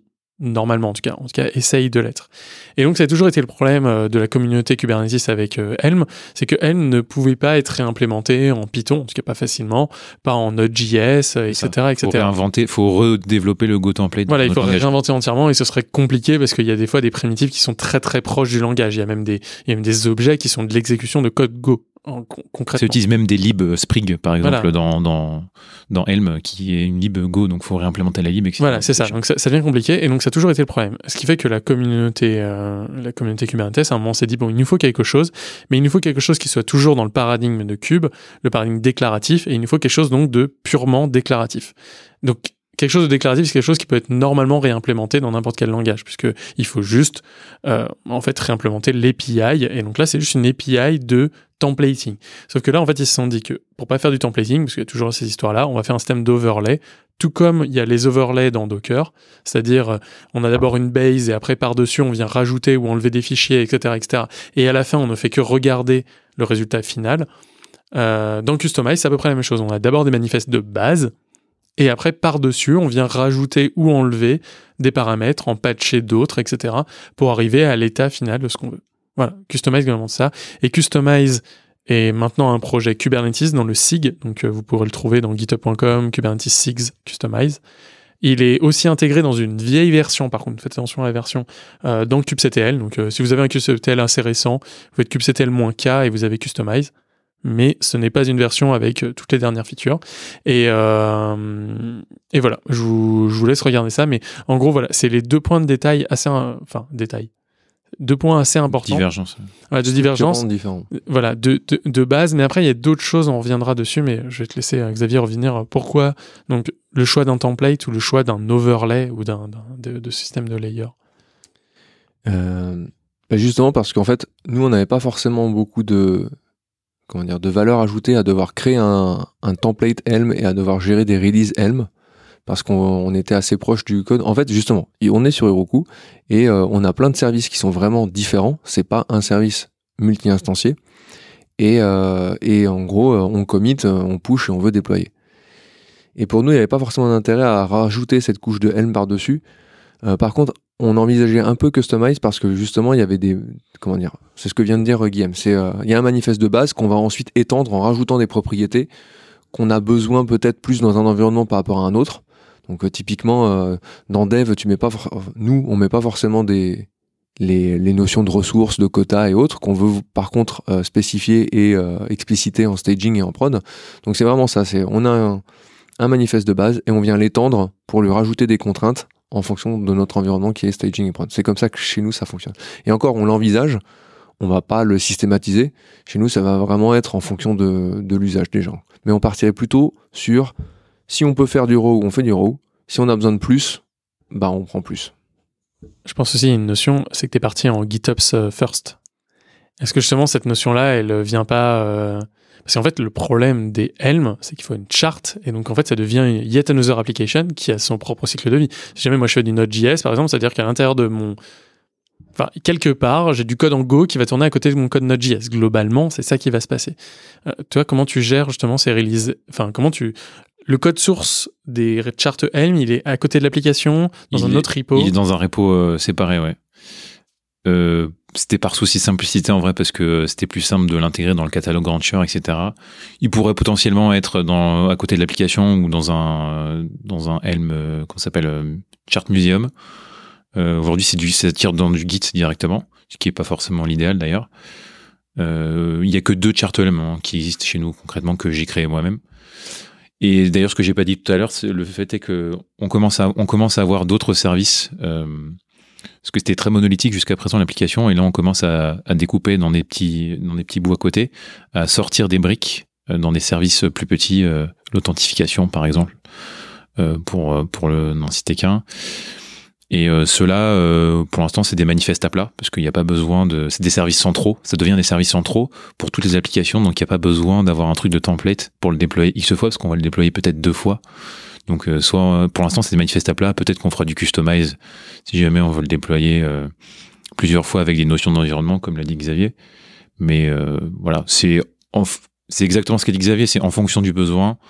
normalement en tout cas essaye de l'être. Et donc ça a toujours été le problème de la communauté Kubernetes avec Helm, c'est que Helm ne pouvait pas être réimplémenté en Python, en tout cas pas facilement, pas en Node.js, etc. Faut redévelopper le Go template. Voilà, il faudrait réinventer entièrement et ce serait compliqué parce qu'il y a des fois des primitives qui sont très très proches du langage. Il y a même des objets qui sont de l'exécution de code Go. Concrètement. Ça utilise même des libs Sprig, par exemple, dans Helm, qui est une lib Go, donc il faut réimplémenter la lib, etc. Voilà, c'est ça. Donc ça devient compliqué, et donc ça a toujours été le problème. Ce qui fait que la communauté Kubernetes, à un moment, s'est dit, bon, il nous faut quelque chose, mais il nous faut quelque chose qui soit toujours dans le paradigme de Kube, le paradigme déclaratif, et il nous faut quelque chose donc de purement déclaratif. Donc, quelque chose de déclaratif, c'est quelque chose qui peut être normalement réimplémenté dans n'importe quel langage, puisque il faut juste, en fait, réimplémenter l'API, et donc là, c'est juste une API de templating. Sauf que là, en fait, ils se sont dit que pour pas faire du templating, parce qu'il y a toujours ces histoires-là, on va faire un système d'overlay, tout comme il y a les overlays dans Docker, c'est-à-dire on a d'abord une base et après par-dessus on vient rajouter ou enlever des fichiers, etc., etc. Et à la fin, on ne fait que regarder le résultat final. Dans Kustomize, c'est à peu près la même chose. On a d'abord des manifestes de base, et après, par-dessus, on vient rajouter ou enlever des paramètres, en patcher d'autres, etc., pour arriver à l'état final de ce qu'on veut. Voilà, Kustomize, globalement, ça. Et Kustomize est maintenant un projet Kubernetes dans le SIG, donc vous pourrez le trouver dans github.com, Kubernetes SIGs Kustomize. Il est aussi intégré dans une vieille version, par contre, faites attention à la version, dans kubectl. Donc, si vous avez un kubectl assez récent, vous faites kubectl-k et vous avez Kustomize. Mais ce n'est pas une version avec toutes les dernières features. Et voilà, je vous laisse regarder ça. Mais en gros, voilà, c'est les deux points de détail assez... Deux points assez importants. Divergence. Ouais, de divergence. Différent. Voilà, de base. Mais après, il y a d'autres choses, on reviendra dessus. Mais je vais te laisser, Xavier, revenir. Pourquoi donc, le choix d'un template ou le choix d'un overlay ou de système de layer Justement parce qu'en fait, nous, on n'avait pas forcément beaucoup de valeur ajoutée à devoir créer un template Helm et à devoir gérer des releases Helm, parce qu'on était assez proche du code. En fait, justement, on est sur Heroku et on a plein de services qui sont vraiment différents. C'est pas un service multi-instancié. Et en gros, on commit, on push et on veut déployer. Et pour nous, il n'y avait pas forcément d'intérêt à rajouter cette couche de Helm par-dessus. Par contre, on envisageait un peu Kustomize parce que justement, il y avait c'est ce que vient de dire Guillaume. Il y a un manifeste de base qu'on va ensuite étendre en rajoutant des propriétés qu'on a besoin peut-être plus dans un environnement par rapport à un autre. Donc typiquement, dans Dev, on met pas forcément les notions de ressources, de quotas et autres, qu'on veut par contre spécifier et expliciter en staging et en prod. Donc c'est vraiment ça, on a un manifeste de base et on vient l'étendre pour lui rajouter des contraintes en fonction de notre environnement qui est staging et prod. C'est comme ça que chez nous ça fonctionne. Et encore, on l'envisage, on va pas le systématiser. Chez nous, ça va vraiment être en fonction de l'usage des gens. Mais on partirait plutôt sur, si on peut faire du raw, on fait du raw. Si on a besoin de plus, on prend plus. Je pense aussi, il y a une notion, c'est que tu es parti en GitOps first. Est-ce que justement, cette notion-là, elle vient pas... Parce qu'en fait, le problème des Helm, c'est qu'il faut une charte, et donc en fait, ça devient une yet another application qui a son propre cycle de vie. Si jamais moi je fais du Node.js, par exemple, c'est-à-dire qu'à l'intérieur de quelque part, j'ai du code en Go qui va tourner à côté de mon code Node.js. Globalement, c'est ça qui va se passer. Toi, comment tu gères justement ces releases ? Le code source des charts Helm, il est à côté de l'application, dans un autre repo. Il est dans un repo séparé, ouais. C'était par souci de simplicité en vrai, parce que c'était plus simple de l'intégrer dans le catalogue Rancher, etc. Il pourrait potentiellement être à côté de l'application ou dans un Helm, qu'on s'appelle Chart Museum. Aujourd'hui, ça tire dans du Git directement, ce qui est pas forcément l'idéal d'ailleurs. Il y a que 2 chart Helm qui existent chez nous concrètement, que j'ai créé moi-même. Et d'ailleurs, ce que j'ai pas dit tout à l'heure, c'est le fait est que on commence à avoir d'autres services, parce que c'était très monolithique jusqu'à présent l'application, et là on commence à découper dans des petits bouts à côté, à sortir des briques dans des services plus petits, l'authentification par exemple, pour n'en citer qu'un. Et ceux-là, pour l'instant, c'est des manifestes à plat, parce qu'il n'y a pas besoin c'est des services centraux, ça devient des services centraux pour toutes les applications, donc il n'y a pas besoin d'avoir un truc de template pour le déployer X fois, parce qu'on va le déployer peut-être 2 fois. Donc soit, pour l'instant, c'est des manifestes à plat, peut-être qu'on fera du customize, si jamais on veut le déployer plusieurs fois avec des notions d'environnement, comme l'a dit Xavier. Mais voilà, c'est exactement ce qu'a dit Xavier, c'est en fonction du besoin.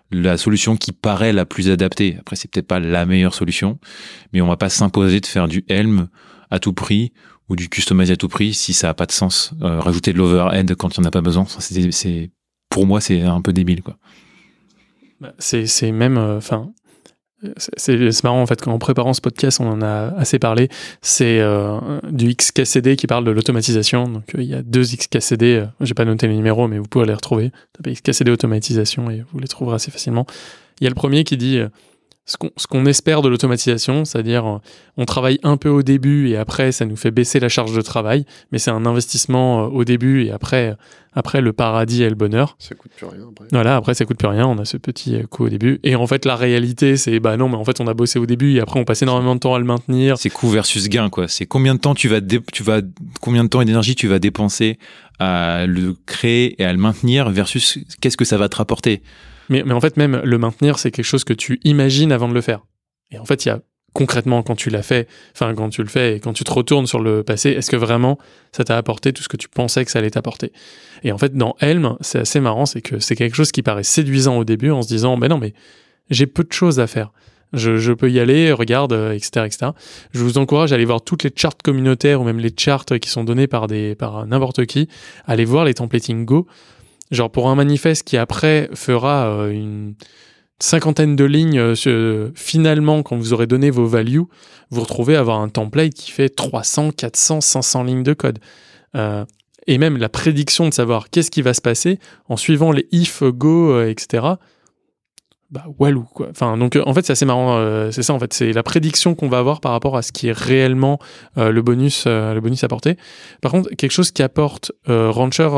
la solution qui paraît la plus adaptée. Après, c'est peut-être pas la meilleure solution, mais on va pas s'imposer de faire du Helm à tout prix ou du customize à tout prix si ça a pas de sens. Rajouter de l'overhead quand il n'y en a pas besoin, pour moi, c'est un peu débile, quoi. C'est même, c'est marrant en fait, quand en préparant ce podcast, on en a assez parlé. C'est du XKCD qui parle de l'automatisation. Donc il y a 2 XKCD, j'ai pas noté les numéros, mais vous pouvez les retrouver. Tapez XKCD automatisation et vous les trouverez assez facilement. Il y a le premier qui dit ce qu'on espère de l'automatisation, c'est-à-dire on travaille un peu au début et après ça nous fait baisser la charge de travail, mais c'est un investissement au début et après le paradis et le bonheur. Ça coûte plus rien après. Voilà, après ça coûte plus rien, on a ce petit coût au début. Et en fait la réalité c'est non, mais en fait on a bossé au début et après on passe énormément de temps à le maintenir. C'est coût versus gain, quoi. C'est combien de temps combien de temps et d'énergie tu vas dépenser à le créer et à le maintenir versus qu'est-ce que ça va te rapporter. Mais en fait, même le maintenir, c'est quelque chose que tu imagines avant de le faire. Et en fait, il y a concrètement, quand tu le fais et quand tu te retournes sur le passé, est-ce que vraiment ça t'a apporté tout ce que tu pensais que ça allait t'apporter? Et en fait, dans Helm, c'est assez marrant, c'est que c'est quelque chose qui paraît séduisant au début en se disant, non, mais j'ai peu de choses à faire. Je peux y aller, regarde, etc., etc. Je vous encourage à aller voir toutes les charts communautaires ou même les charts qui sont donnés par n'importe qui. Allez voir les templating Go. Genre pour un manifeste qui après fera une 50aine de lignes, finalement quand vous aurez donné vos values, vous retrouvez à avoir un template qui fait 300, 400, 500 lignes de code. Et même la prédiction de savoir qu'est-ce qui va se passer en suivant les if, go, etc. Walou, quoi. Enfin, donc en fait c'est assez marrant, c'est ça en fait, c'est la prédiction qu'on va avoir par rapport à ce qui est réellement le bonus apporté. Par contre, quelque chose qui apporte Rancher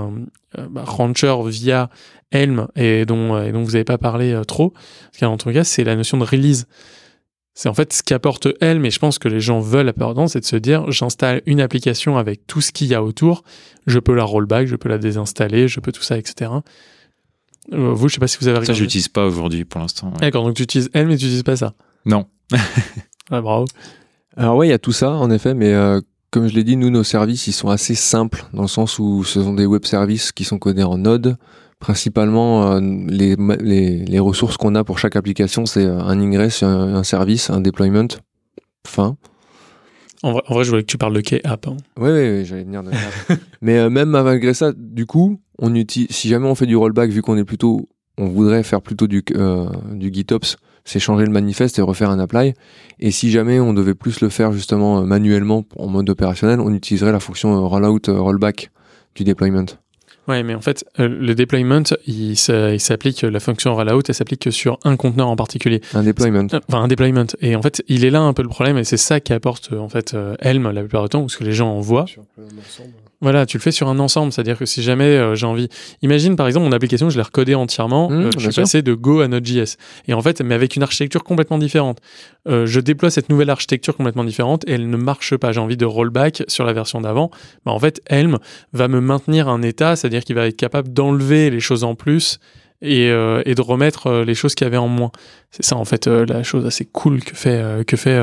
via Helm et dont vous n'avez pas parlé trop, parce qu'en tout cas c'est la notion de release. C'est en fait ce qu'apporte Helm, et je pense que les gens veulent apporter, c'est de se dire j'installe une application avec tout ce qu'il y a autour, je peux la rollback, je peux la désinstaller, je peux tout ça, etc. Vous, je sais pas si vous avez regardé. Ça, j'utilise pas aujourd'hui pour l'instant. Ouais. D'accord, donc tu utilises Helm mais tu n'utilises pas ça. Non. Bravo. Alors ouais, il y a tout ça en effet, mais comme je l'ai dit, nous, nos services, ils sont assez simples dans le sens où ce sont des web services qui sont codés en Node. Principalement, les ressources qu'on a pour chaque application, c'est un ingress, un service, un deployment. Fin. En vrai, je voulais que tu parles de K-App. Hein. Oui, j'allais venir de ça. Mais même malgré ça, du coup, si jamais on fait du rollback, vu on voudrait faire plutôt du GitOps, c'est changer le manifeste et refaire un apply. Et si jamais on devait plus le faire justement manuellement en mode opérationnel, on utiliserait la fonction rollout, rollback du deployment. Ouais, mais en fait, le deployment, il s'applique, la fonction rollout, elle s'applique que sur un conteneur en particulier. Un deployment. Enfin, un deployment. Et en fait, il est là un peu le problème, et c'est ça qui apporte, en fait, Helm la plupart du temps, ou ce que les gens en voient. Sur un ensemble. Voilà, tu le fais sur un ensemble, c'est-à-dire que si jamais j'ai envie... Imagine, par exemple, mon application, je l'ai recodée entièrement, je suis passé de Go à Node.js. Et en fait, mais avec une architecture complètement différente. Je déploie cette nouvelle architecture complètement différente et elle ne marche pas. J'ai envie de rollback sur la version d'avant. En fait, Helm va me maintenir un état, c'est-à-dire qu'il va être capable d'enlever les choses en plus et de remettre les choses qu'il y avait en moins. C'est ça, en fait, la chose assez cool que fait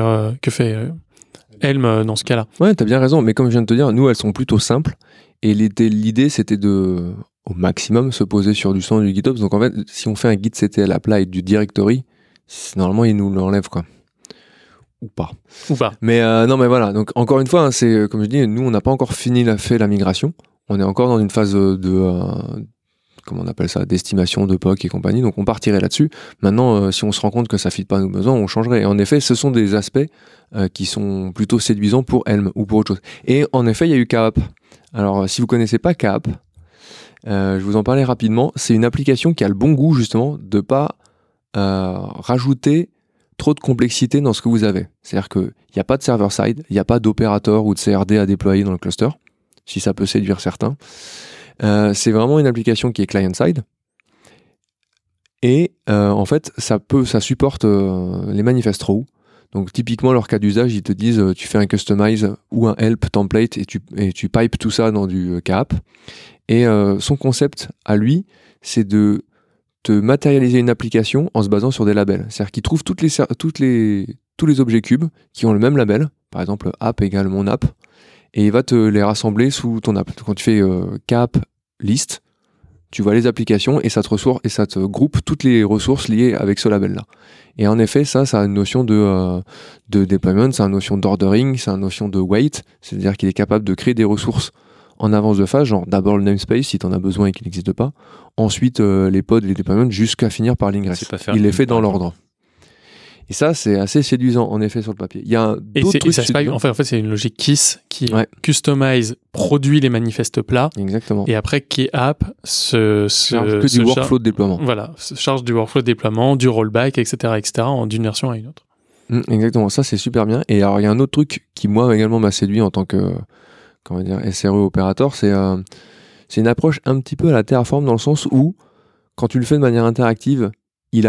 Helm dans ce cas-là. Ouais, t'as bien raison, mais comme je viens de te dire, nous, elles sont plutôt simples, et l'idée, c'était de, au maximum, se poser sur du standard du GitOps. Donc en fait, si on fait un gitctl apply du directory, normalement, il nous l'enlève, quoi. Ou pas. Mais non, mais voilà, donc encore une fois, hein, c'est, comme je dis, nous, on n'a pas encore fait la migration, on est encore dans une phase comment on appelle ça, d'estimation de POC et compagnie, donc on partirait là-dessus. Maintenant, si on se rend compte que ça ne fit pas à nos besoins, on changerait. Et en effet, ce sont des aspects qui sont plutôt séduisants pour Helm ou pour autre chose. Et en effet, il y a eu K-App. Alors, si vous ne connaissez pas K-App, je vous en parlais rapidement, c'est une application qui a le bon goût, justement, de ne pas rajouter trop de complexité dans ce que vous avez. C'est-à-dire qu'il n'y a pas de server-side, il n'y a pas d'opérateur ou de CRD à déployer dans le cluster, si ça peut séduire certains. C'est vraiment une application qui est client-side et en fait ça supporte les manifest row. Donc typiquement leur cas d'usage, ils te disent tu fais un customize ou un help template et tu pipes tout ça dans du K-App. Et son concept à lui, c'est de te matérialiser une application en se basant sur des labels. C'est-à-dire qu'il trouve tous les objets cubes qui ont le même label, par exemple app égale mon app, et il va te les rassembler sous ton app. Quand tu fais K-App list, tu vois les applications et ça te groupe toutes les ressources liées avec ce label-là. Et en effet, ça a une notion de deployment, ça a une notion d'ordering, ça a une notion de wait, c'est-à-dire qu'il est capable de créer des ressources en avance de phase, genre d'abord le namespace si tu en as besoin et qu'il n'existe pas, ensuite les pods et les deployments jusqu'à finir par l'ingress. Il les fait dans l'ordre. Et ça, c'est assez séduisant, en effet, sur le papier. Il y a d'autres trucs séduisants. En fait, c'est une logique KISS qui customise, produit les manifestes plats. Exactement. Et après, KeyApp se charge que du workflow de déploiement. Voilà, se charge du workflow de déploiement, du rollback, etc., d'une version à une autre. Exactement, ça, c'est super bien. Et alors, il y a un autre truc qui, moi, également m'a séduit en tant que, SRE opérateur, c'est une approche un petit peu à la Terraform dans le sens où, quand tu le fais de manière interactive, il a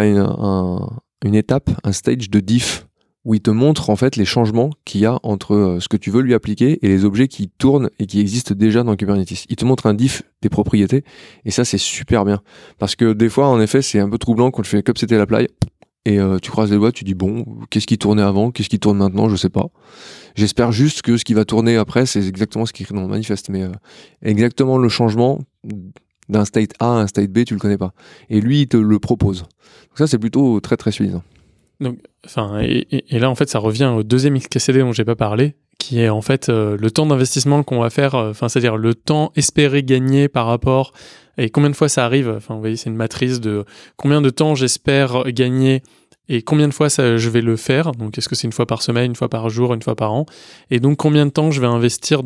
une étape, un stage de diff où il te montre en fait les changements qu'il y a entre ce que tu veux lui appliquer et les objets qui tournent et qui existent déjà dans Kubernetes. Il te montre un diff des propriétés et ça c'est super bien parce que des fois en effet c'est un peu troublant quand tu fais comme c'était l'apply et tu croises les doigts, tu dis bon, qu'est-ce qui tournait avant, qu'est-ce qui tourne maintenant, je sais pas. J'espère juste que ce qui va tourner après c'est exactement ce qui est écrit dans le manifeste, mais exactement le changement d'un state A à un state B, tu le connais pas. Et lui, il te le propose. Donc ça, c'est plutôt très, très suffisant. Donc, et là, en fait, ça revient au deuxième XKCD dont j'ai pas parlé, qui est en fait le temps d'investissement qu'on va faire, c'est-à-dire le temps espéré gagner par rapport et combien de fois ça arrive. Vous voyez, c'est une matrice de combien de temps j'espère gagner et combien de fois je vais le faire. Donc, est-ce que c'est une fois par semaine, une fois par jour, une fois par an? Et donc, combien de temps je vais investir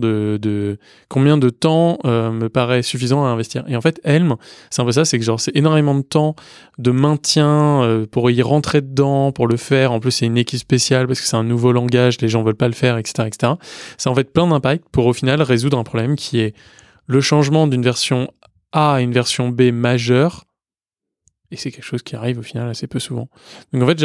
combien de temps me paraît suffisant à investir? Et en fait, Helm, c'est un peu ça, c'est que c'est énormément de temps de maintien pour y rentrer dedans, pour le faire. En plus, c'est une équipe spéciale parce que c'est un nouveau langage, les gens veulent pas le faire, etc., etc. C'est en fait plein d'impacts pour au final résoudre un problème qui est le changement d'une version A à une version B majeure. Et c'est quelque chose qui arrive au final assez peu souvent. Donc en fait,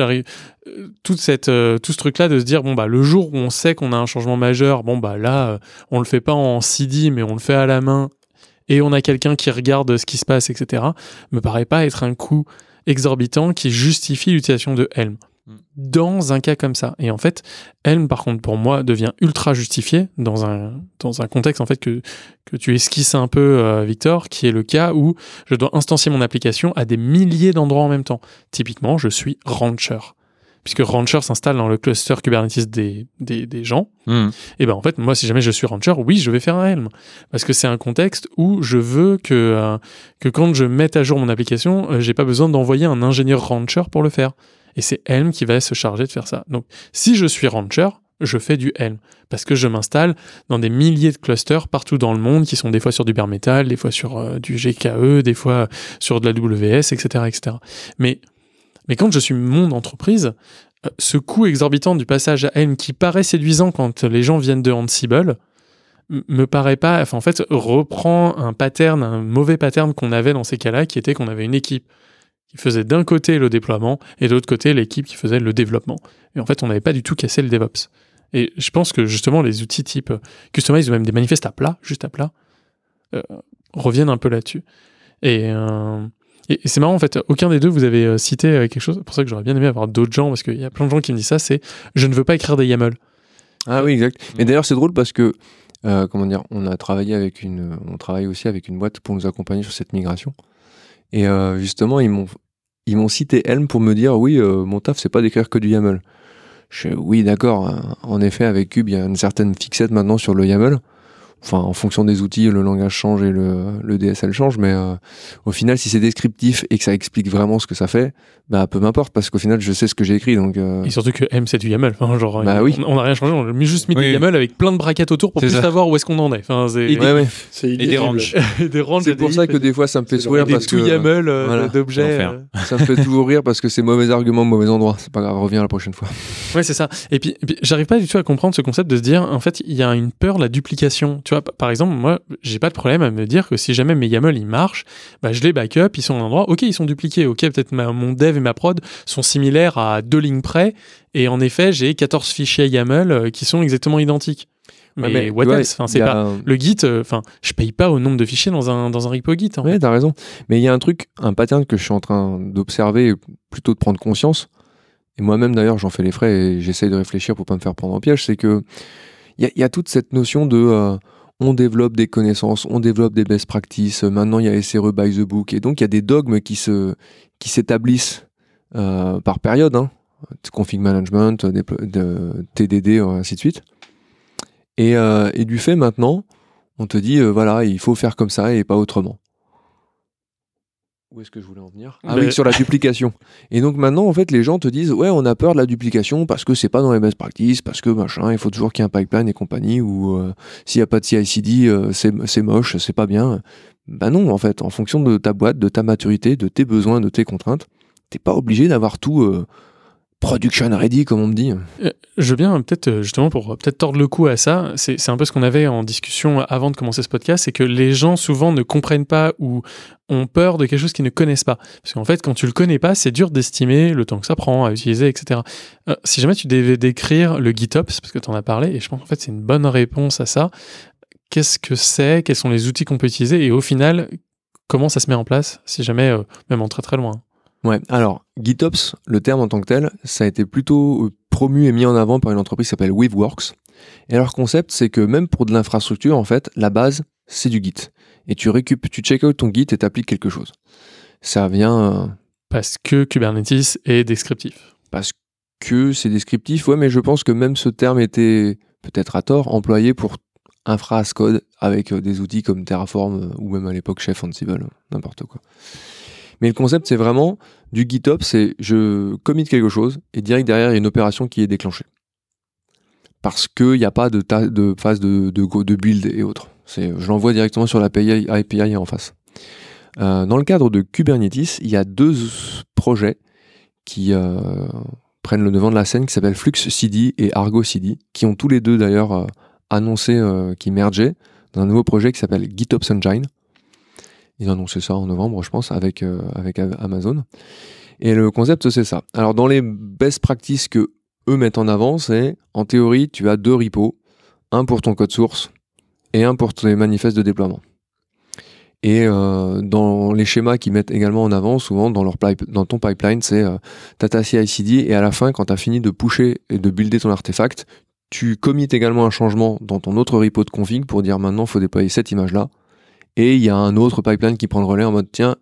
tout ce truc-là de se dire, le jour où on sait qu'on a un changement majeur, là, on le fait pas en CD, mais on le fait à la main, et on a quelqu'un qui regarde ce qui se passe, etc., me paraît pas être un coût exorbitant qui justifie l'utilisation de Helm. Dans un cas comme ça. Et en fait, Helm, par contre, pour moi, devient ultra justifié dans un contexte, en fait, que tu esquisses un peu, Victor, qui est le cas où je dois instancier mon application à des milliers d'endroits en même temps. Typiquement, je suis Rancher. Puisque Rancher s'installe dans le cluster Kubernetes des gens. Et en fait, moi, si jamais je suis Rancher, oui, je vais faire un Helm. Parce que c'est un contexte où je veux que quand je mette à jour mon application, j'ai pas besoin d'envoyer un ingénieur Rancher pour le faire. Et c'est Helm qui va se charger de faire ça. Donc, si je suis Rancher, je fais du Helm. Parce que je m'installe dans des milliers de clusters partout dans le monde, qui sont des fois sur du bare metal, des fois sur du GKE, des fois sur de la WS, etc., etc. Mais quand je suis mon entreprise, ce coût exorbitant du passage à Helm, qui paraît séduisant quand les gens viennent de Ansible, me paraît pas... en fait, reprend un mauvais pattern qu'on avait dans ces cas-là, qui était qu'on avait une équipe qui faisait d'un côté le déploiement et de l'autre côté l'équipe qui faisait le développement. Et en fait, on n'avait pas du tout cassé le DevOps. Et je pense que justement, les outils type Kustomize ou même des manifestes à plat, juste à plat, reviennent un peu là-dessus. Et c'est marrant, en fait, aucun des deux vous avez cité quelque chose. C'est pour ça que j'aurais bien aimé avoir d'autres gens, parce qu'il y a plein de gens qui me disent ça, c'est « je ne veux pas écrire des YAML ». Ah oui, exact. Mais d'ailleurs, c'est drôle parce que, on travaille aussi avec une boîte pour nous accompagner sur cette migration. Et justement, ils m'ont cité Helm pour me dire oui, mon taf, c'est pas d'écrire que du YAML. Oui, d'accord. En effet, avec Kube, il y a une certaine fixette maintenant sur le YAML. Enfin, en fonction des outils, le langage change et le DSL change, mais au final, si c'est descriptif et que ça explique vraiment ce que ça fait, peu m'importe, parce qu'au final, je sais ce que j'ai écrit. Donc, Et surtout que Helm, c'est du YAML. Oui. On n'a rien changé, on a juste mis des YAML avec plein de brackets autour pour plus savoir où est-ce qu'on en est. Et des ranges. C'est pour ça que des fois, ça me fait sourire. Parce que YAML d'objets. Ça me fait toujours rire parce que c'est mauvais argument, mauvais endroit. C'est pas grave, reviens la prochaine fois. Ouais, c'est ça. Et puis, j'arrive pas du tout à comprendre ce concept de se dire, en fait, il y a une peur, la duplication. Tu vois, par exemple, moi, j'ai pas de problème à me dire que si jamais mes YAML ils marchent, je les backup, ils sont à un endroit, ok, ils sont dupliqués, ok, peut-être mon dev et ma prod sont similaires à 2 lignes près, et en effet, j'ai 14 fichiers YAML qui sont exactement identiques. Mais what else ? C'est pas le Git. Je paye pas au nombre de fichiers dans un repo Git. Ouais, t'as raison. Mais il y a un pattern que je suis en train d'observer, plutôt de prendre conscience. Et moi-même d'ailleurs, j'en fais les frais et j'essaye de réfléchir pour pas me faire prendre au piège. C'est que il y a toute cette notion de on développe des connaissances, on développe des best practices. Maintenant, il y a SRE by the book. Et donc, il y a des dogmes qui s'établissent par période. Hein. Config management, TDD, ainsi de suite. Et du fait, maintenant, on te dit, voilà, il faut faire comme ça et pas autrement. Où est-ce que je voulais en venir ? Ah oui, sur la duplication. Et donc maintenant, en fait, les gens te disent, ouais, on a peur de la duplication parce que c'est pas dans les best practices, parce que machin, il faut toujours qu'il y ait un pipeline et compagnie, ou s'il y a pas de CI/CD, c'est moche, c'est pas bien. Ben non, en fait, en fonction de ta boîte, de ta maturité, de tes besoins, de tes contraintes, t'es pas obligé d'avoir tout production ready, comme on me dit. Je veux bien, peut-être, justement, pour peut-être tordre le cou à ça, c'est un peu ce qu'on avait en discussion avant de commencer ce podcast, c'est que les gens, souvent, ne comprennent pas ou ont peur de quelque chose qu'ils ne connaissent pas. Parce qu'en fait, quand tu le connais pas, c'est dur d'estimer le temps que ça prend à utiliser, etc. Si jamais tu devais décrire le GitOps, parce que tu en as parlé, et je pense qu'en fait, c'est une bonne réponse à ça, qu'est-ce que c'est ? Quels sont les outils qu'on peut utiliser ? Et au final, comment ça se met en place, si jamais, même en très très loin ? Ouais, alors, GitOps, le terme en tant que tel, ça a été plutôt promu et mis en avant par une entreprise qui s'appelle Weaveworks. Et leur concept, c'est que même pour de l'infrastructure, en fait, la base, c'est du Git. Et tu check out ton Git et t'appliques quelque chose. Ça vient... Parce que Kubernetes est descriptif. Parce que c'est descriptif, ouais, mais je pense que même ce terme était, peut-être à tort, employé pour infra as code avec des outils comme Terraform ou même à l'époque Chef Ansible, n'importe quoi. Mais le concept, c'est vraiment du GitOps, c'est je commit quelque chose et direct derrière, il y a une opération qui est déclenchée. Parce qu'il n'y a pas de phase de build et autres. Je l'envoie directement sur l'API en face. Dans le cadre de Kubernetes, il y a 2 projets qui prennent le devant de la scène, qui s'appellent FluxCD et ArgoCD, qui ont tous les deux d'ailleurs annoncé qu'ils mergeaient dans un nouveau projet qui s'appelle GitOps Engine. Ils ont annoncé ça en novembre, je pense, avec Amazon. Et le concept, c'est ça. Alors, dans les best practices que eux mettent en avant, c'est, en théorie, tu as 2 repos, un pour ton code source et un pour tes manifestes de déploiement. Et dans les schémas qu'ils mettent également en avant, souvent dans ton pipeline, c'est t'as ta CI/CD et à la fin, quand tu as fini de pusher et de builder ton artefact, tu commits également un changement dans ton autre repo de config pour dire maintenant, il faut déployer cette image-là. Et il y a un autre pipeline qui prend le relais en mode tiens,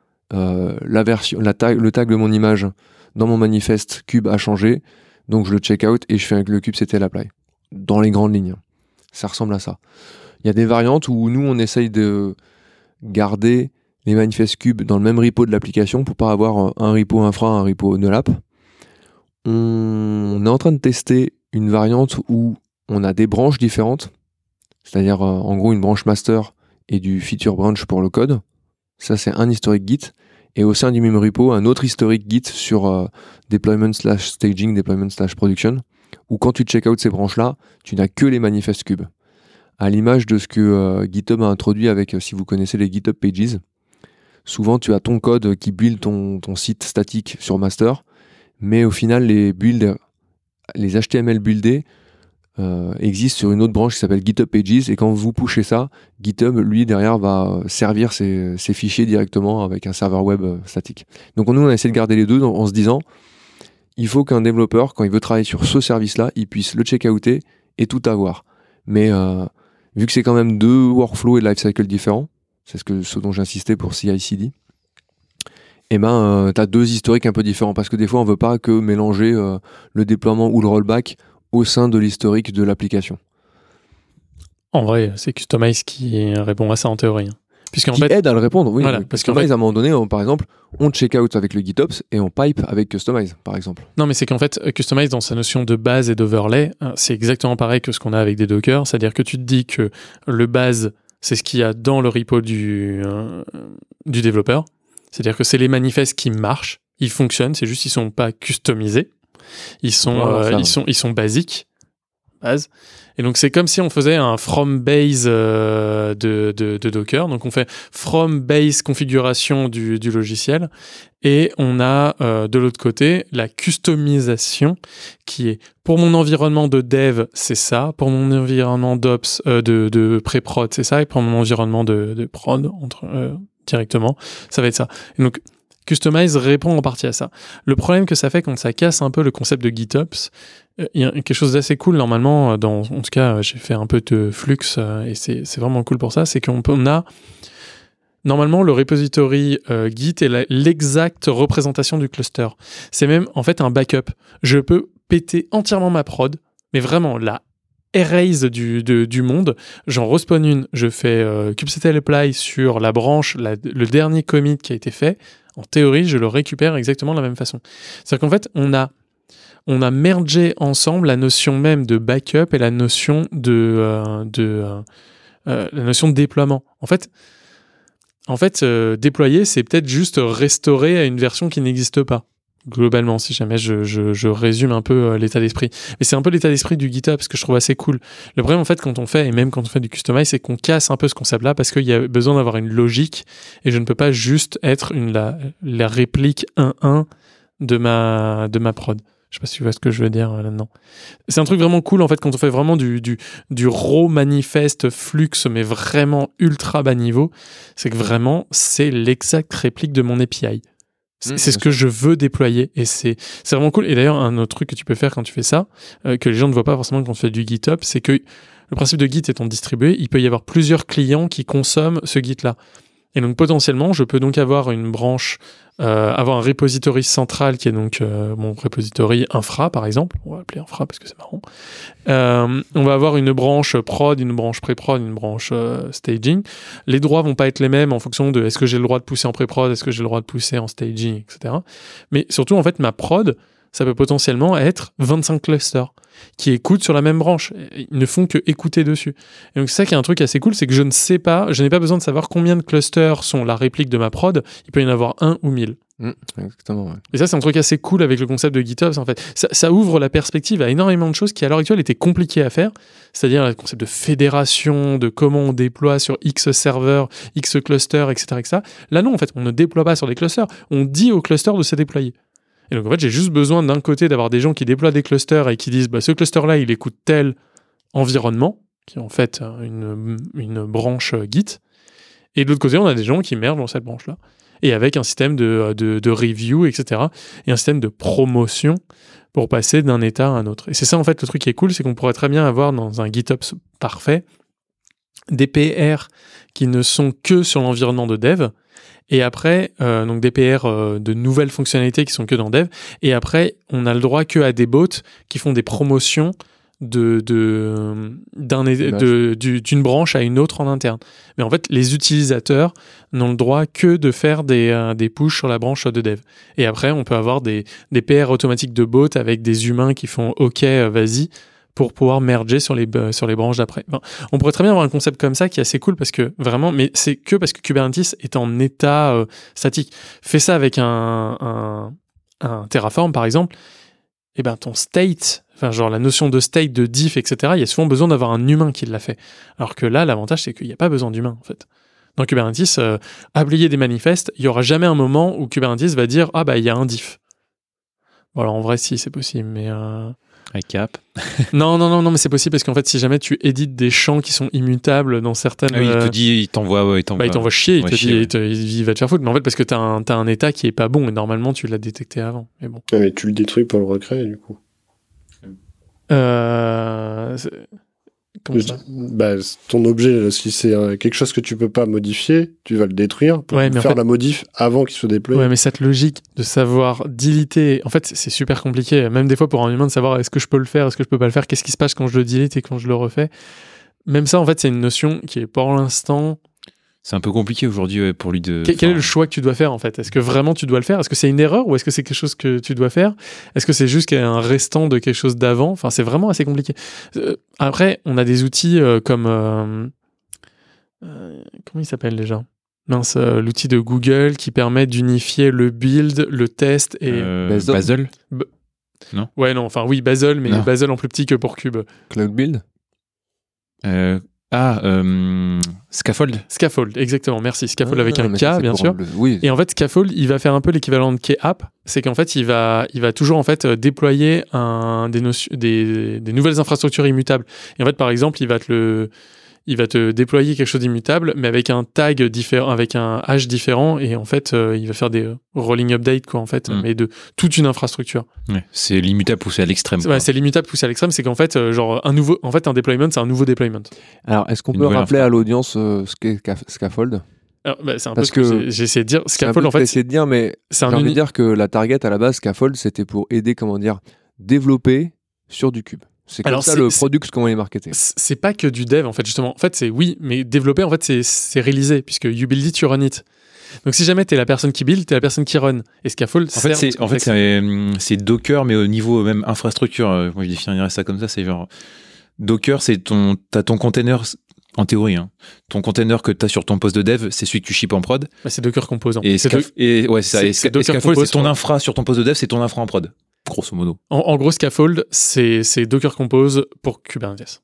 le tag de mon image dans mon manifeste cube a changé, donc je le check out et je fais avec le kubectl apply. Dans les grandes lignes. Ça ressemble à ça. Il y a des variantes où nous on essaye de garder les manifestes cubes dans le même repo de l'application pour pas avoir un repo infra, un repo nullap. On est en train de tester une variante où on a des branches différentes, c'est-à-dire en gros une branche master et du feature branch pour le code. Ça, c'est un historique Git. Et au sein du même repo, un autre historique Git sur deployment/staging, deployment/production, où quand tu check out ces branches-là, tu n'as que les manifestes cubes. À l'image de ce que GitHub a introduit avec, si vous connaissez les GitHub Pages, souvent tu as ton code qui build ton site statique sur master, mais au final, les HTML buildés existe sur une autre branche qui s'appelle GitHub Pages, et quand vous pushez ça, GitHub lui derrière va servir ses fichiers directement avec un serveur web statique. Donc nous on a essayé de garder les deux en se disant il faut qu'un développeur, quand il veut travailler sur ce service-là, il puisse le check-outer et tout avoir. Mais vu que c'est quand même 2 workflows et lifecycle différents, c'est ce dont j'insistais pour CI/CD, et t'as 2 historiques un peu différents, parce que des fois on veut pas que mélanger le déploiement ou le rollback au sein de l'historique de l'application. En vrai, c'est Kustomize qui répond à ça en théorie. Qui aide à le répondre, oui. Voilà, parce qu'à un moment donné, par exemple, on check out avec le GitOps et on pipe avec Kustomize, par exemple. Non, mais c'est qu'en fait, Kustomize, dans sa notion de base et d'overlay, c'est exactement pareil que ce qu'on a avec des Docker. C'est-à-dire que tu te dis que le base, c'est ce qu'il y a dans le repo du développeur. C'est-à-dire que c'est les manifestes qui marchent, ils fonctionnent, c'est juste qu'ils sont pas customisés. Ils sont basiques, base. Et donc c'est comme si on faisait un from base de Docker. Donc on fait from base configuration du logiciel, et on a de l'autre côté la customisation qui est pour mon environnement de dev, c'est ça, pour mon environnement d'ops de pré-prod, c'est ça, et pour mon environnement de prod directement, ça va être ça. Et donc Kustomize répond en partie à ça. Le problème que ça fait quand ça casse un peu le concept de GitOps, il y a quelque chose d'assez cool normalement, en tout cas j'ai fait un peu de Flux et c'est vraiment cool pour ça, c'est qu'on a normalement le repository Git est l'exacte représentation du cluster. C'est même en fait un backup. Je peux péter entièrement ma prod, mais vraiment la erase du monde, j'en respawn une, je fais kubectl apply sur la branche, le dernier commit qui a été fait, en théorie je le récupère exactement de la même façon. C'est-à-dire qu'en fait on a mergé ensemble la notion même de backup et la notion de déploiement. En fait, déployer, c'est peut-être juste restaurer à une version qui n'existe pas. Globalement, si jamais je résume un peu l'état d'esprit. Mais c'est un peu l'état d'esprit du GitHub, ce que je trouve assez cool. Le problème, en fait, quand on fait, et même quand on fait du customize, c'est qu'on casse un peu ce concept-là parce qu'il y a besoin d'avoir une logique et je ne peux pas juste être la réplique 1-1 de ma prod. Je sais pas si tu vois ce que je veux dire là-dedans. C'est un truc vraiment cool, en fait, quand on fait vraiment du raw manifeste Flux, mais vraiment ultra bas niveau, c'est que vraiment, c'est l'exacte réplique de mon API. C'est ce que je veux déployer et c'est vraiment cool. Et d'ailleurs, un autre truc que tu peux faire quand tu fais ça, que les gens ne voient pas forcément quand tu fais du GitHub, c'est que le principe de Git étant distribué, il peut y avoir plusieurs clients qui consomment ce Git-là. Et donc potentiellement, je peux donc avoir une branche, avoir un repository central qui est donc mon repository infra par exemple. On va l'appeler infra parce que c'est marrant. On va avoir une branche prod, une branche pré-prod, une branche staging. Les droits vont pas être les mêmes en fonction de est-ce que j'ai le droit de pousser en pré-prod, est-ce que j'ai le droit de pousser en staging, etc. Mais surtout en fait ma prod, ça peut potentiellement être 25 clusters qui écoutent sur la même branche. Ils ne font que écouter dessus. Et donc c'est ça qui est un truc assez cool, c'est que je n'ai pas besoin de savoir combien de clusters sont la réplique de ma prod. Il peut y en avoir 1 ou 1000. Exactement, ouais. Et ça, c'est un truc assez cool avec le concept de GitHub. En fait, ça ouvre la perspective à énormément de choses qui, à l'heure actuelle, étaient compliquées à faire. C'est-à-dire le concept de fédération, de comment on déploie sur X serveurs, X clusters, etc., etc. Là, non, en fait, on ne déploie pas sur des clusters. On dit aux clusters de se déployer. Et donc, en fait, j'ai juste besoin d'un côté d'avoir des gens qui déploient des clusters et qui disent ce cluster-là, il écoute tel environnement, qui est en fait une branche Git. Et de l'autre côté, on a des gens qui mergent dans cette branche-là. Et avec un système de review, etc. Et un système de promotion pour passer d'un état à un autre. Et c'est ça, en fait, le truc qui est cool, c'est qu'on pourrait très bien avoir dans un GitHub parfait des PR qui ne sont que sur l'environnement de dev. Et après, donc des PR de nouvelles fonctionnalités qui sont que dans dev. Et après, on a le droit que à des bots qui font des promotions d'une branche à une autre en interne. Mais en fait, les utilisateurs n'ont le droit que de faire des pushes sur la branche de dev. Et après, on peut avoir des PR automatiques de bots avec des humains qui font OK, vas-y, pour pouvoir merger sur les branches d'après. Enfin, on pourrait très bien avoir un concept comme ça qui est assez cool parce que vraiment, mais c'est que parce que Kubernetes est en état statique. Fais ça avec un Terraform par exemple, et ben ton state, enfin genre la notion de state, de diff, etc. Il y a souvent besoin d'avoir un humain qui l'a fait. Alors que là, l'avantage c'est qu'il n'y a pas besoin d'humain en fait. Dans Kubernetes, appliquer des manifestes, il y aura jamais un moment où Kubernetes va dire il y a un diff. Bon alors en vrai si c'est possible, mais Recap. Non, mais c'est possible parce qu'en fait, si jamais tu édites des champs qui sont immutables dans certaines. Ah oui, il te dit, il t'envoie chier, il va te faire foutre. Mais en fait, parce que t'as un état qui est pas bon et normalement, tu l'as détecté avant. Mais bon. Ouais, mais tu le détruis pour le recréer, du coup. Comment ça ? Ton objet, si c'est quelque chose que tu peux pas modifier, tu vas le détruire pour faire la modif avant qu'il soit déployé. Ouais, mais cette logique de savoir deleter, en fait, c'est super compliqué. Même des fois pour un humain de savoir est-ce que je peux le faire, est-ce que je peux pas le faire, qu'est-ce qui se passe quand je le delete et quand je le refais. Même ça, en fait, c'est une notion qui est pour l'instant. C'est un peu compliqué aujourd'hui pour lui de. Quel est le choix que tu dois faire en fait ? Est-ce que vraiment tu dois le faire ? Est-ce que c'est une erreur ou est-ce que c'est quelque chose que tu dois faire ? Est-ce que c'est juste qu'il y a un restant de quelque chose d'avant ? Enfin, c'est vraiment assez compliqué. Après, on a des outils comme comment il s'appelle déjà ? Mince, l'outil de Google qui permet d'unifier le build, le test et Bazel. Non. Ouais, non. Enfin, oui, Bazel, mais Bazel en plus petit que pour Cube. Cloud Build. Scaffold, exactement, merci. Scaffold avec un K, bien sûr. Oui. Et en fait, Scaffold, il va faire un peu l'équivalent de K-App. C'est qu'en fait, il va toujours en fait déployer des nouvelles infrastructures immutables. Et en fait, par exemple, il va il va te déployer quelque chose d'immutable, mais avec un tag différent, avec un hash différent, et en fait, il va faire des rolling updates, quoi, en fait, mais de toute une infrastructure. Ouais, c'est l'immutable poussé à l'extrême. C'est l'immutable poussé à l'extrême, c'est qu'en fait, un deployment, c'est un nouveau deployment. Alors, est-ce qu'on peut rappeler à l'audience ce qu'est Scaffold? Alors, c'est un peu ce que j'ai essayé de dire. Scaffold, en fait, essayé de dire, mais j'ai envie de dire que la target à la base, Scaffold, c'était pour aider, développer sur du cube. C'est comme ça le product, comment il est marketé. C'est pas que du dev, en fait, justement. En fait, c'est oui, mais développer, en fait, c'est réaliser, puisque you build it, you run it. Donc, si jamais t'es la personne qui build, t'es la personne qui run. Et Scaffold, c'est Docker, mais au niveau même infrastructure. Moi, je définirais ça comme ça. C'est genre Docker, t'as ton container. En théorie, hein. Ton container que tu as sur ton poste de dev, c'est celui que tu ships en prod. Bah, c'est Docker Composant. Et Scaffold, c'est ton infra sur ton poste de dev, c'est ton infra en prod, grosso modo. En gros, Scaffold, c'est Docker Compose pour Kubernetes.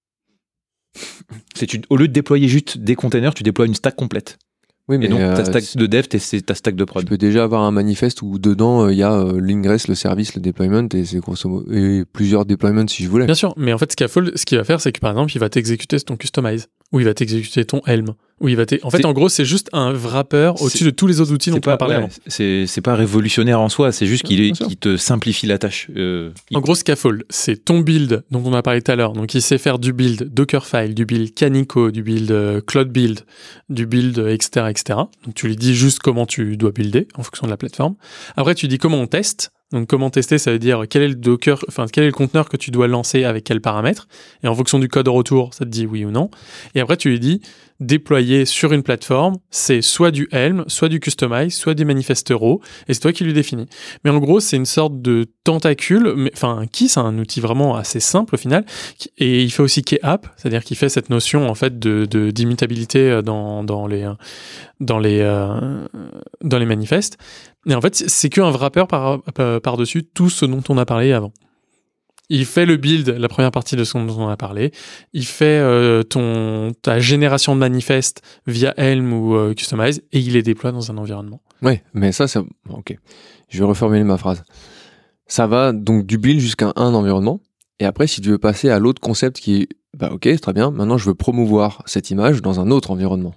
Au lieu de déployer juste des containers, tu déploies une stack complète. Oui, mais et donc, ta stack de dev, c'est ta stack de prod. Tu peux déjà avoir un manifeste où dedans, il y a l'ingress, le service, le deployment, et c'est grosso modo, et plusieurs deployments si je voulais. Bien sûr, mais en fait, Scaffold, ce qu'il va faire, c'est que par exemple, il va t'exécuter ton customize, ou il va t'exécuter ton Helm, ou il va en gros, c'est juste un wrapper au-dessus de tous les autres outils dont on a parlé avant. C'est pas révolutionnaire en soi, c'est juste qu'il te simplifie la tâche. En gros, Scaffold, c'est ton build dont on a parlé tout à l'heure. Donc, il sait faire du build Dockerfile, du build Canico, du build Cloud Build, du build, etc., etc. Donc, tu lui dis juste comment tu dois builder en fonction de la plateforme. Après, tu dis comment on teste. Donc, comment tester, ça veut dire quel est le conteneur que tu dois lancer avec quels paramètres. Et en fonction du code retour, ça te dit oui ou non. Et après, tu lui dis déployer sur une plateforme, c'est soit du Helm, soit du Kustomize, soit des manifesteros, et c'est toi qui lui définis. Mais en gros, c'est une sorte de tentacule, un key, c'est un outil vraiment assez simple au final, et il fait aussi key app, c'est-à-dire qu'il fait cette notion en fait d'immutabilité dans les manifestes. Et en fait, c'est qu'un wrapper par-dessus tout ce dont on a parlé avant. Il fait le build, la première partie de ce dont on a parlé. Il fait ta génération de manifestes via Helm ou Kustomize et il les déploie dans un environnement. Ouais, mais ça, ok. Je vais reformuler ma phrase. Ça va donc du build jusqu'à un environnement. Et après, si tu veux passer à l'autre concept qui est, ok, c'est très bien. Maintenant, je veux promouvoir cette image dans un autre environnement.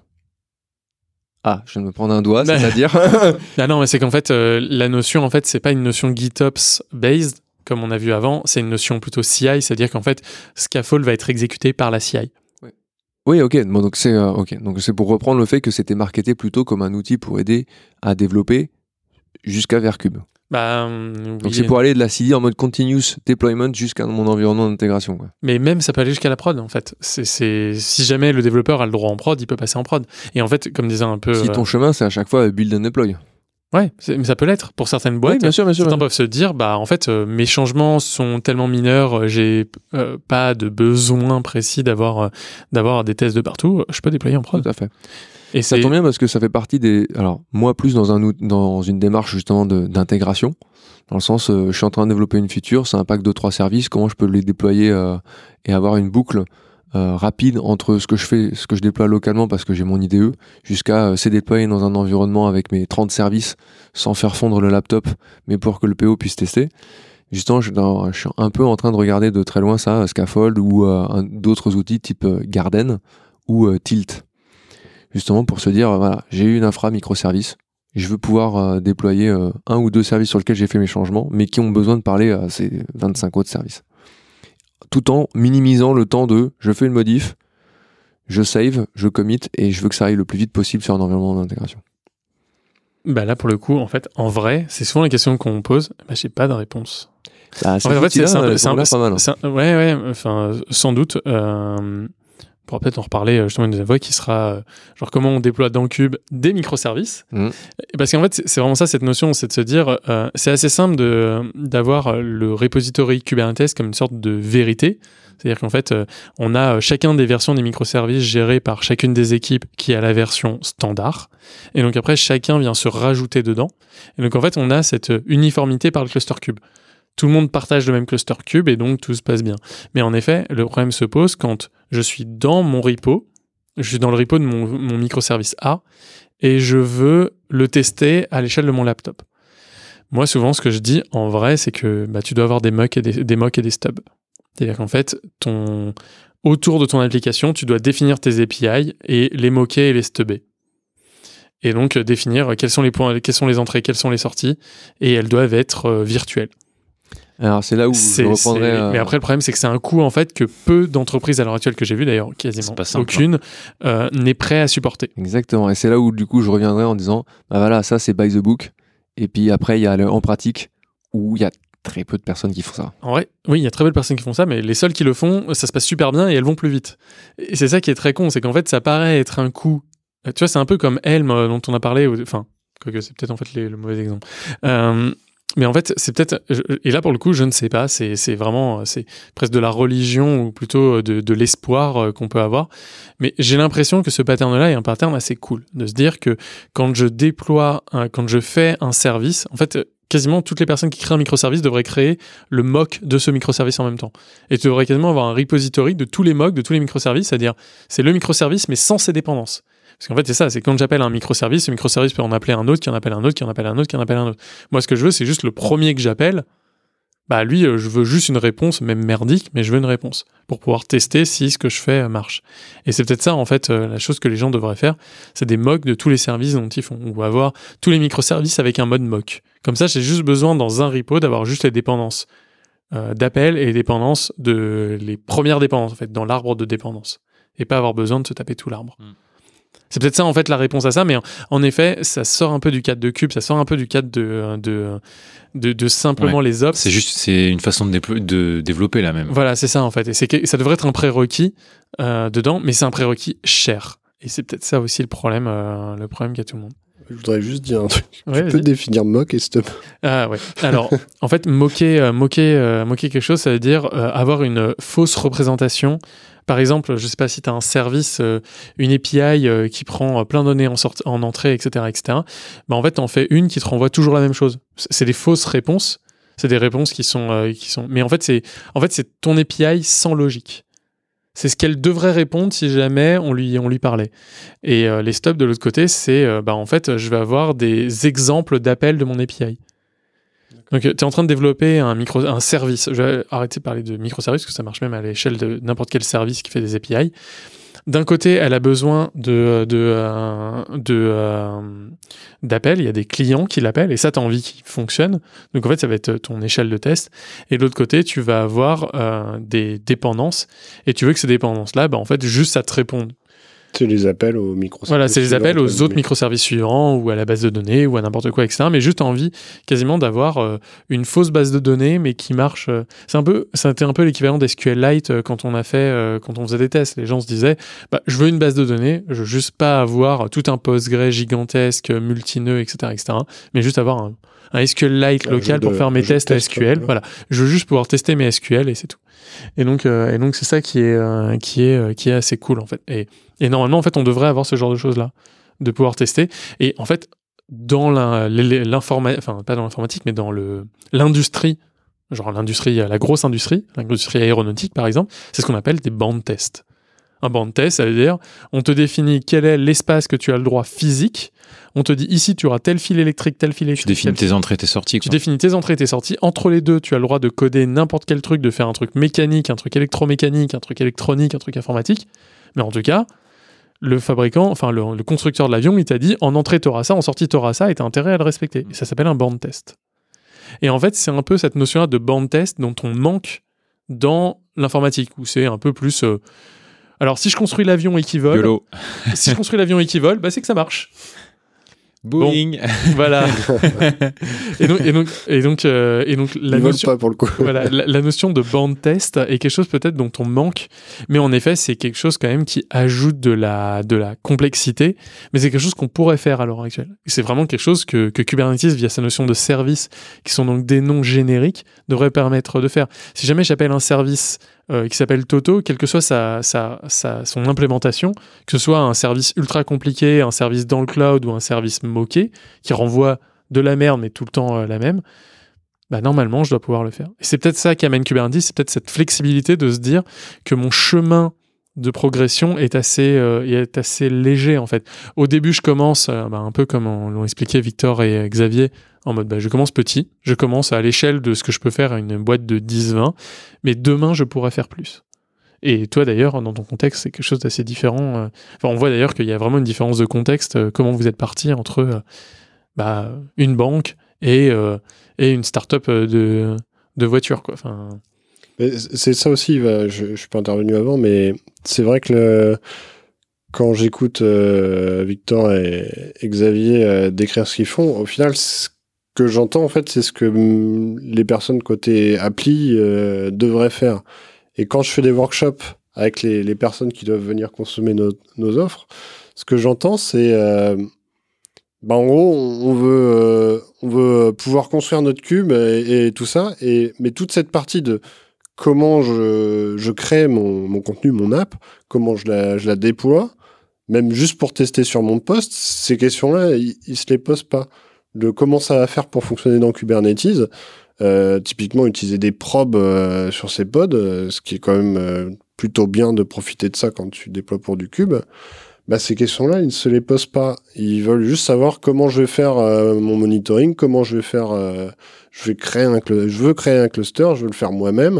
Ah, je viens de me prendre un doigt, c'est-à-dire... Non, mais c'est qu'en fait, la notion, en fait, c'est pas une notion GitOps based, comme on a vu avant, c'est une notion plutôt CI, c'est-à-dire qu'en fait, Scaffold va être exécuté par la CI. Oui, ok. Bon, donc c'est pour reprendre le fait que c'était marketé plutôt comme un outil pour aider à développer jusqu'à Vercube. Donc c'est pour aller de la CI en mode continuous deployment jusqu'à mon environnement d'intégration, quoi. Mais même ça peut aller jusqu'à la prod en fait. Si jamais le développeur a le droit en prod, il peut passer en prod. Et en fait, comme disait un peu... Si ton chemin, c'est à chaque fois build and deploy. Ouais, mais ça peut l'être pour certaines boîtes. Oui, bien sûr. Certains peuvent se dire, en fait, mes changements sont tellement mineurs, j'ai pas de besoin précis d'avoir des tests de partout. Je peux déployer en prod. Tout à fait. Et ça tombe bien parce que ça fait partie des. Alors moi, plus dans une démarche justement d'intégration, dans le sens, je suis en train de développer une feature, c'est un pack de 3 services. Comment je peux les déployer et avoir une boucle rapide entre ce que je déploie localement parce que j'ai mon IDE, jusqu'à c'est déployer dans un environnement avec mes 30 services sans faire fondre le laptop, mais pour que le PO puisse tester. Justement, je suis un peu en train de regarder de très loin ça, Scaffold ou d'autres outils type Garden ou Tilt. Justement pour se dire, voilà, j'ai eu une infra microservice, je veux pouvoir déployer un ou deux services sur lesquels j'ai fait mes changements, mais qui ont besoin de parler à ces 25 autres services. Tout en minimisant le temps de je fais une modif, je save, je commit et je veux que ça aille le plus vite possible sur un environnement d'intégration. Là, pour le coup, en fait, en vrai, c'est souvent la question qu'on me pose. J'ai pas de réponse. En fait, c'est pas mal. Sans doute. On pourra peut-être en reparler justement une deuxième fois qui sera genre comment on déploie dans Cube des microservices. Parce qu'en fait, c'est vraiment ça cette notion, c'est de se dire c'est assez simple d'avoir le repository Kubernetes comme une sorte de vérité. C'est-à-dire qu'en fait, on a chacun des versions des microservices gérées par chacune des équipes qui a la version standard. Et donc après, chacun vient se rajouter dedans. Et donc en fait, on a cette uniformité par le cluster cube. Tout le monde partage le même cluster cube et donc tout se passe bien. Mais en effet, le problème se pose quand je suis dans mon repo, je suis dans le repo de mon microservice A et je veux le tester à l'échelle de mon laptop. Moi, souvent, ce que je dis en vrai, c'est que tu dois avoir des mocks et des stubs. C'est-à-dire qu'en fait, autour de ton application, tu dois définir tes API et les moquer et les stubber. Et donc définir quels sont les points, quelles sont les entrées, quelles sont les sorties, et elles doivent être virtuelles. Alors c'est là où je reprendrais... Mais après le problème c'est que c'est un coût en fait que peu d'entreprises à l'heure actuelle que j'ai vu, d'ailleurs quasiment aucune, n'est prêt à supporter. Exactement, et c'est là où du coup je reviendrai en disant bah voilà, ça c'est by the book, et puis après il y a en pratique où il y a très peu de personnes qui font ça. En vrai, oui, il y a très peu de personnes qui font ça, mais les seules qui le font, ça se passe super bien et elles vont plus vite. Et c'est ça qui est très con, c'est qu'en fait ça paraît être un coût. Tu vois, c'est un peu comme Helm dont on a parlé, enfin, quoique c'est peut-être en fait le mauvais exemple. Mais en fait, c'est peut-être, et là pour le coup, je ne sais pas, c'est vraiment, c'est presque de la religion ou plutôt de l'espoir qu'on peut avoir. Mais j'ai l'impression que ce pattern-là est un pattern assez cool, de se dire que quand je déploie, quand je fais un service, en fait, quasiment toutes les personnes qui créent un microservice devraient créer le mock de ce microservice en même temps. Et tu devrais quasiment avoir un repository de tous les mocks, de tous les microservices, c'est-à-dire c'est le microservice mais sans ses dépendances. Parce qu'en fait, c'est ça, c'est quand j'appelle un microservice, ce microservice peut en appeler un autre, qui en appelle un autre, qui en appelle un autre, qui en appelle un autre. Moi, ce que je veux, c'est juste le premier que j'appelle. Bah, lui, je veux juste une réponse, même merdique, mais je veux une réponse pour pouvoir tester si ce que je fais marche. Et c'est peut-être ça, en fait, la chose que les gens devraient faire, c'est des mocks de tous les services dont ils font, ou avoir tous les microservices avec un mode mock. Comme ça, j'ai juste besoin, dans un repo, d'avoir juste les dépendances d'appel et les dépendances les premières dépendances, en fait, dans l'arbre de dépendance. Et pas avoir besoin de se taper tout l'arbre. C'est peut-être ça en fait la réponse à ça, mais en effet, ça sort un peu du cadre de Kube, ça sort un peu du cadre de simplement les ops. C'est une façon de développer là même. Voilà, c'est ça en fait. Et ça devrait être un prérequis dedans, mais c'est un prérequis cher. Et c'est peut-être ça aussi le problème qu'a tout le monde. Je voudrais juste dire un truc. Tu peux définir mock et stop. Ah ouais. Alors, en fait, moquer quelque chose, ça veut dire avoir une fausse représentation. Par exemple, je ne sais pas si tu as un service, une API qui prend plein de données en entrée, etc., etc. Bah, en fait, tu en fais une qui te renvoie toujours la même chose. C'est des fausses réponses. C'est des réponses qui sont... Mais en fait, c'est ton API sans logique. C'est ce qu'elle devrait répondre si jamais on lui parlait. Et les stubs de l'autre côté, c'est en fait, je vais avoir des exemples d'appels de mon API. Donc, tu es en train de développer un service. Je vais arrêter de parler de microservice, parce que ça marche même à l'échelle de n'importe quel service qui fait des API. D'un côté, elle a besoin d'appels. Il y a des clients qui l'appellent, et ça, tu as envie qu'il fonctionne. Donc, en fait, ça va être ton échelle de test. Et de l'autre côté, tu vas avoir des dépendances, et tu veux que ces dépendances-là, en fait, juste ça te réponde. C'est les appels aux microservices. Voilà, c'est les appels aux autres microservices suivants, ou à la base de données, ou à n'importe quoi, etc. Mais juste envie quasiment d'avoir une fausse base de données, mais qui marche. C'était un peu l'équivalent d'SQLite quand on faisait des tests. Les gens se disaient, je veux une base de données, je veux juste pas avoir tout un Postgre gigantesque, multineux, etc., etc. Mais juste avoir un SQLite local pour faire mes tests à SQL. Voilà, je veux juste pouvoir tester mes SQL et c'est tout. Et donc c'est ça qui est assez cool en fait. Et normalement en fait on devrait avoir ce genre de choses là, de pouvoir tester. Et en fait dans l'informatique, enfin pas dans l'informatique, mais dans l'industrie, genre la grosse industrie, l'industrie aéronautique par exemple, c'est ce qu'on appelle des band tests. Un band test, ça veut dire on te définit quel est l'espace que tu as le droit physique. On te dit ici tu auras tel fil électrique, tel fil électrique. Tu définis tes entrées et tes sorties. Tu définis tes entrées et tes sorties. Entre les deux, tu as le droit de coder n'importe quel truc, de faire un truc mécanique, un truc électromécanique, un truc électronique, un truc informatique. Mais en tout cas, le fabricant, enfin le constructeur de l'avion, il t'a dit en entrée tu auras ça, en sortie tu auras ça, et tu as intérêt à le respecter. Et ça s'appelle un band test. Et en fait, c'est un peu cette notion-là de band test dont on manque dans l'informatique, où c'est un peu plus... Alors, si je construis l'avion et qu'il vole, c'est que ça marche. Boing. Bon, voilà. et donc la notion, pas pour le coup. Voilà, la notion de band test est quelque chose peut-être dont on manque, mais en effet, c'est quelque chose quand même qui ajoute de la complexité, mais c'est quelque chose qu'on pourrait faire à l'heure actuelle. C'est vraiment quelque chose que Kubernetes, via sa notion de service, qui sont donc des noms génériques, devrait permettre de faire. Si jamais j'appelle un service qui s'appelle Toto, quelle que soit son implémentation, que ce soit un service ultra compliqué, un service dans le cloud ou un service moqué, qui renvoie de la merde mais tout le temps la même, normalement je dois pouvoir le faire. Et c'est peut-être ça qu'amène Kubernetes, c'est peut-être cette flexibilité de se dire que mon chemin de progression est assez léger en fait. Au début je commence, un peu comme l'ont expliqué Victor et Xavier, en mode je commence petit, je commence à l'échelle de ce que je peux faire à une boîte de 10-20, mais demain je pourrais faire plus. Et toi d'ailleurs, dans ton contexte, c'est quelque chose d'assez différent. Enfin, on voit d'ailleurs qu'il y a vraiment une différence de contexte. Comment vous êtes parti entre une banque et une start-up de voitures, quoi. Enfin... C'est ça aussi, je suis pas intervenu avant, mais c'est vrai que quand j'écoute Victor et Xavier décrire ce qu'ils font, au final, ce que j'entends, en fait, c'est ce que les personnes côté appli devraient faire. Et quand je fais des workshops avec les personnes qui doivent venir consommer nos offres, ce que j'entends, c'est... en gros, on veut pouvoir construire notre cube et tout ça, mais toute cette partie de comment je crée mon contenu, mon app, comment je la déploie, même juste pour tester sur mon poste, ces questions-là, ils se les posent pas. De comment ça va faire pour fonctionner dans Kubernetes, typiquement utiliser des probes sur ces pods, ce qui est quand même plutôt bien de profiter de ça quand tu déploies pour du cube. Ces questions-là, ils ne se les posent pas. Ils veulent juste savoir comment je vais faire mon monitoring, comment je vais faire... je veux créer un cluster, je veux le faire moi-même.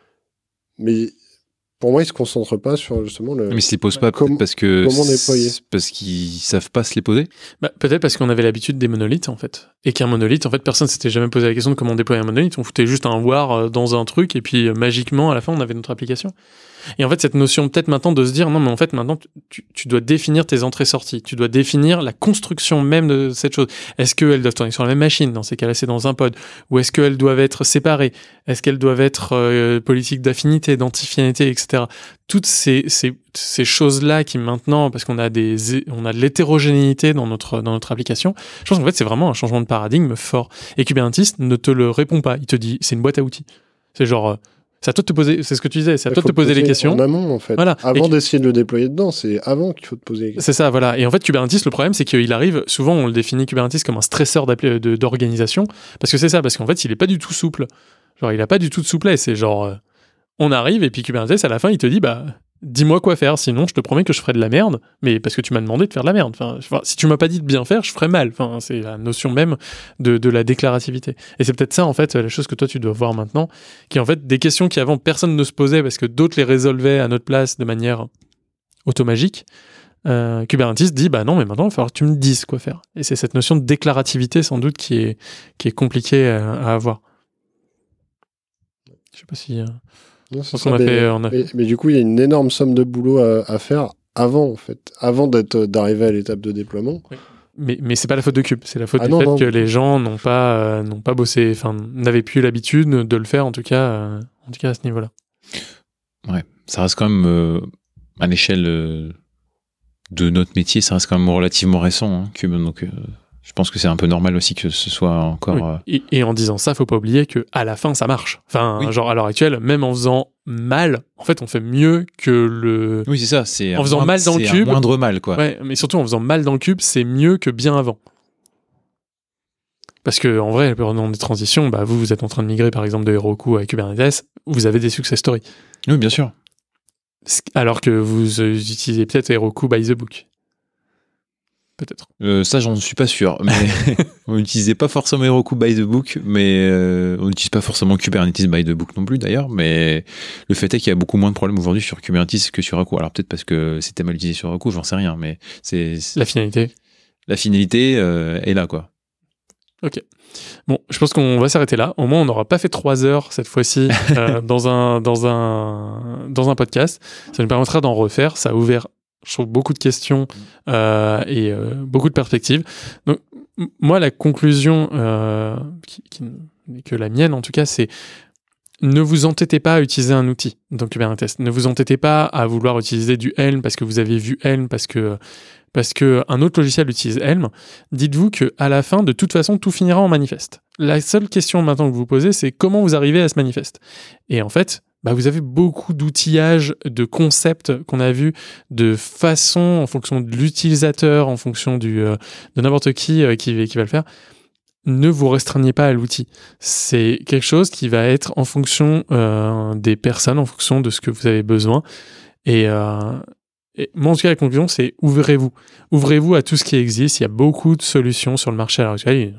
Mais pour moi, ils ne se concentrent pas sur justement le... Mais ils ne se les posent pas parce que... Comment déployer ? Parce qu'ils ne savent pas se les poser ? Peut-être parce qu'on avait l'habitude des monolithes, en fait. Et qu'un monolithe, en fait, personne ne s'était jamais posé la question de comment déployer un monolithe. On foutait juste un war dans un truc et puis magiquement, à la fin, on avait notre application. Et en fait, cette notion peut-être maintenant de se dire, non, mais en fait, maintenant, tu dois définir tes entrées-sorties. Tu dois définir la construction même de cette chose. Est-ce qu'elles doivent tourner sur la même machine? Dans ces cas-là, c'est dans un pod. Ou est-ce qu'elles doivent être séparées? Est-ce qu'elles doivent être politiques d'affinité, d'antifinité, etc. Toutes ces choses-là qui maintenant, parce qu'on a de l'hétérogénéité dans notre application, je pense qu'en fait, c'est vraiment un changement de paradigme fort. Et Kubernetes ne te le répond pas. Il te dit, c'est une boîte à outils. C'est genre... c'est à toi de te poser, c'est ce que tu disais, c'est à toi de te poser les questions. En amont, en fait. Voilà. Avant d'essayer de le déployer dedans, c'est avant qu'il faut te poser les questions. C'est ça, voilà. Et en fait, Kubernetes, le problème, c'est qu'il arrive, souvent, on le définit Kubernetes comme un stresseur d'organisation, parce que c'est ça, parce qu'en fait, il est pas du tout souple. Genre, il a pas du tout de souplesse. C'est genre, on arrive, et puis Kubernetes, à la fin, il te dit, dis-moi quoi faire, sinon je te promets que je ferai de la merde, mais parce que tu m'as demandé de faire de la merde. Enfin, si tu m'as pas dit de bien faire, je ferai mal. Enfin, c'est la notion même de la déclarativité. Et c'est peut-être ça, en fait, la chose que toi tu dois voir maintenant, qui est en fait des questions qui avant personne ne se posait parce que d'autres les résolvaient à notre place de manière automagique. Kubernetes dit, non, mais maintenant il va falloir que tu me dises quoi faire. Et c'est cette notion de déclarativité, sans doute, qui est compliquée à avoir. Je sais pas si... Non, mais du coup, il y a une énorme somme de boulot à faire avant, en fait, avant d'arriver à l'étape de déploiement. Oui. Mais c'est pas la faute de Cube, c'est la faute du fait que les gens n'ont pas bossé, enfin, n'avaient plus l'habitude de le faire, en tout cas à ce niveau-là. Ouais, ça reste quand même à l'échelle de notre métier, ça reste quand même relativement récent, Cube, donc. Je pense que c'est un peu normal aussi que ce soit encore... Oui. Et en disant ça, faut pas oublier qu'à la fin, ça marche. Enfin, genre à l'heure actuelle, même en faisant mal, en fait, on fait mieux que le... Oui, c'est ça. C'est en faisant mal dans le cube... un moindre mal, quoi. Ouais, mais surtout en faisant mal dans le cube, c'est mieux que bien avant. Parce que en vrai, pendant des transitions, vous êtes en train de migrer, par exemple, de Heroku à Kubernetes, vous avez des success stories. Oui, bien sûr. Alors que vous utilisez peut-être Heroku by the book. Peut-être. Ça, j'en suis pas sûr. Mais on n'utilisait pas forcément Heroku by the book, mais on n'utilise pas forcément Kubernetes by the book non plus d'ailleurs. Mais le fait est qu'il y a beaucoup moins de problèmes aujourd'hui sur Kubernetes que sur Heroku. Alors peut-être parce que c'était mal utilisé sur Heroku, j'en sais rien. Mais c'est la finalité. La finalité est là, quoi. Ok. Bon, je pense qu'on va s'arrêter là. Au moins, on n'aura pas fait 3 heures cette fois-ci dans un podcast. Ça nous permettra d'en refaire. Ça a ouvert, je trouve, beaucoup de questions et beaucoup de perspectives. Donc, moi, la conclusion qui n'est que la mienne, en tout cas, c'est ne vous entêtez pas à utiliser un outil dans Kubernetes. Ne vous entêtez pas à vouloir utiliser du Helm parce que vous avez vu Helm, parce que un autre logiciel utilise Helm. Dites-vous qu'à la fin, de toute façon, tout finira en manifeste. La seule question maintenant que vous vous posez, c'est comment vous arrivez à ce manifeste. Et en fait, vous avez beaucoup d'outillages, de concepts qu'on a vus, de façons en fonction de l'utilisateur, en fonction de n'importe qui va le faire. Ne vous restreignez pas à l'outil. C'est quelque chose qui va être en fonction des personnes, en fonction de ce que vous avez besoin. Et moi, en tout cas, la conclusion, c'est ouvrez-vous. Ouvrez-vous à tout ce qui existe. Il y a beaucoup de solutions sur le marché à l'heure actuelle.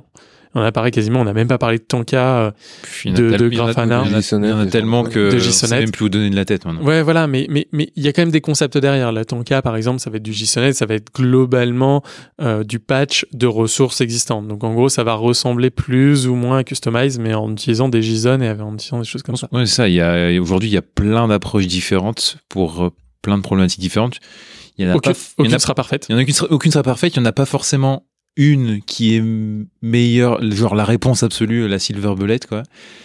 On a parlé quasiment, on n'a même pas parlé de Tanka, Puis de Grafana. Il y en a tellement que de on sait JSONet. même plus où donner de la tête maintenant. Ouais, voilà, mais il y a quand même des concepts derrière. La Tanka, par exemple, ça va être du JSONet, ça va être globalement du patch de ressources existantes. Donc en gros, ça va ressembler plus ou moins à Customize, mais en utilisant des JSON et en utilisant des choses comme ça. Ouais, c'est ça. Aujourd'hui, il y a plein d'approches différentes pour plein de problématiques différentes. Il y en a Aucune sera parfaite. Il y en a aucune sera parfaite. Il n'y en a pas forcément une qui est meilleure, genre la réponse absolue, la silver bullet, quoi.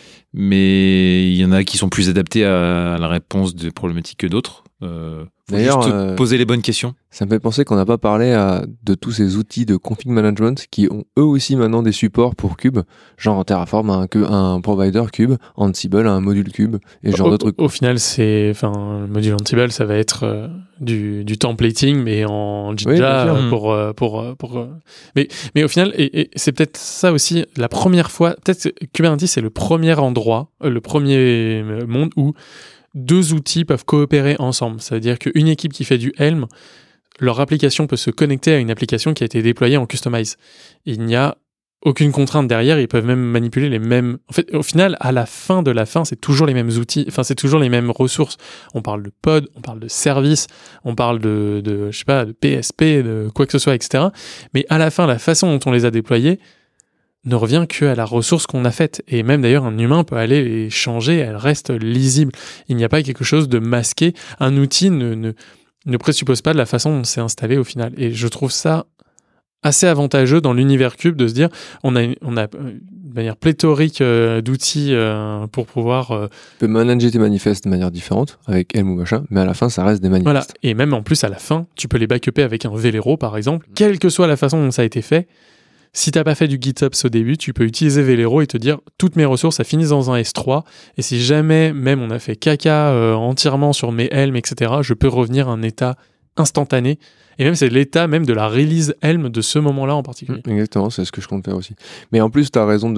Mais il y en a qui sont plus adaptés à la réponse de problématiques que d'autres. Faut D'ailleurs, juste poser les bonnes questions. Ça me fait penser qu'on n'a pas parlé de tous ces outils de config management qui ont eux aussi maintenant des supports pour Cube, genre Terraform un provider Cube, Ansible un module Cube et ce genre de trucs. Au final, le module Ansible, ça va être du templating, mais en Jinja mais au final, et c'est peut-être ça aussi la première fois. Peut-être que Kubernetes c'est le premier endroit, le premier monde où deux outils peuvent coopérer ensemble. Ça veut dire qu'une équipe qui fait du Helm, leur application peut se connecter à une application qui a été déployée en Customize. Il n'y a aucune contrainte derrière, ils peuvent même manipuler les mêmes... En fait, au final, à la fin de la fin, c'est toujours les mêmes outils, enfin, c'est toujours les mêmes ressources. On parle de pod, on parle de service, on parle de je sais pas, de PSP, de quoi que ce soit, etc. Mais à la fin, la façon dont on les a déployés ne revient qu'à la ressource qu'on a faite. Et même d'ailleurs, un humain peut aller les changer, elles restent lisibles. Il n'y a pas quelque chose de masqué. Un outil ne présuppose pas de la façon dont c'est installé au final. Et je trouve ça assez avantageux dans l'univers Cube de se dire on a une manière pléthorique d'outils pour pouvoir... Tu peux manager tes manifestes de manière différente, avec Helm ou machin, mais à la fin, ça reste des manifestes. Voilà. Et même en plus, à la fin, tu peux les backuper avec un Velero, par exemple. Quelle que soit la façon dont ça a été fait, si t'as pas fait du GitOps au début, tu peux utiliser Velero et te dire toutes mes ressources, ça finit dans un S3. Et si jamais, même on a fait caca entièrement sur mes Helm, etc., je peux revenir à un état instantané. Et même, c'est l'état même de la release Helm de ce moment-là en particulier. Exactement, c'est ce que je compte faire aussi. Mais en plus, tu as raison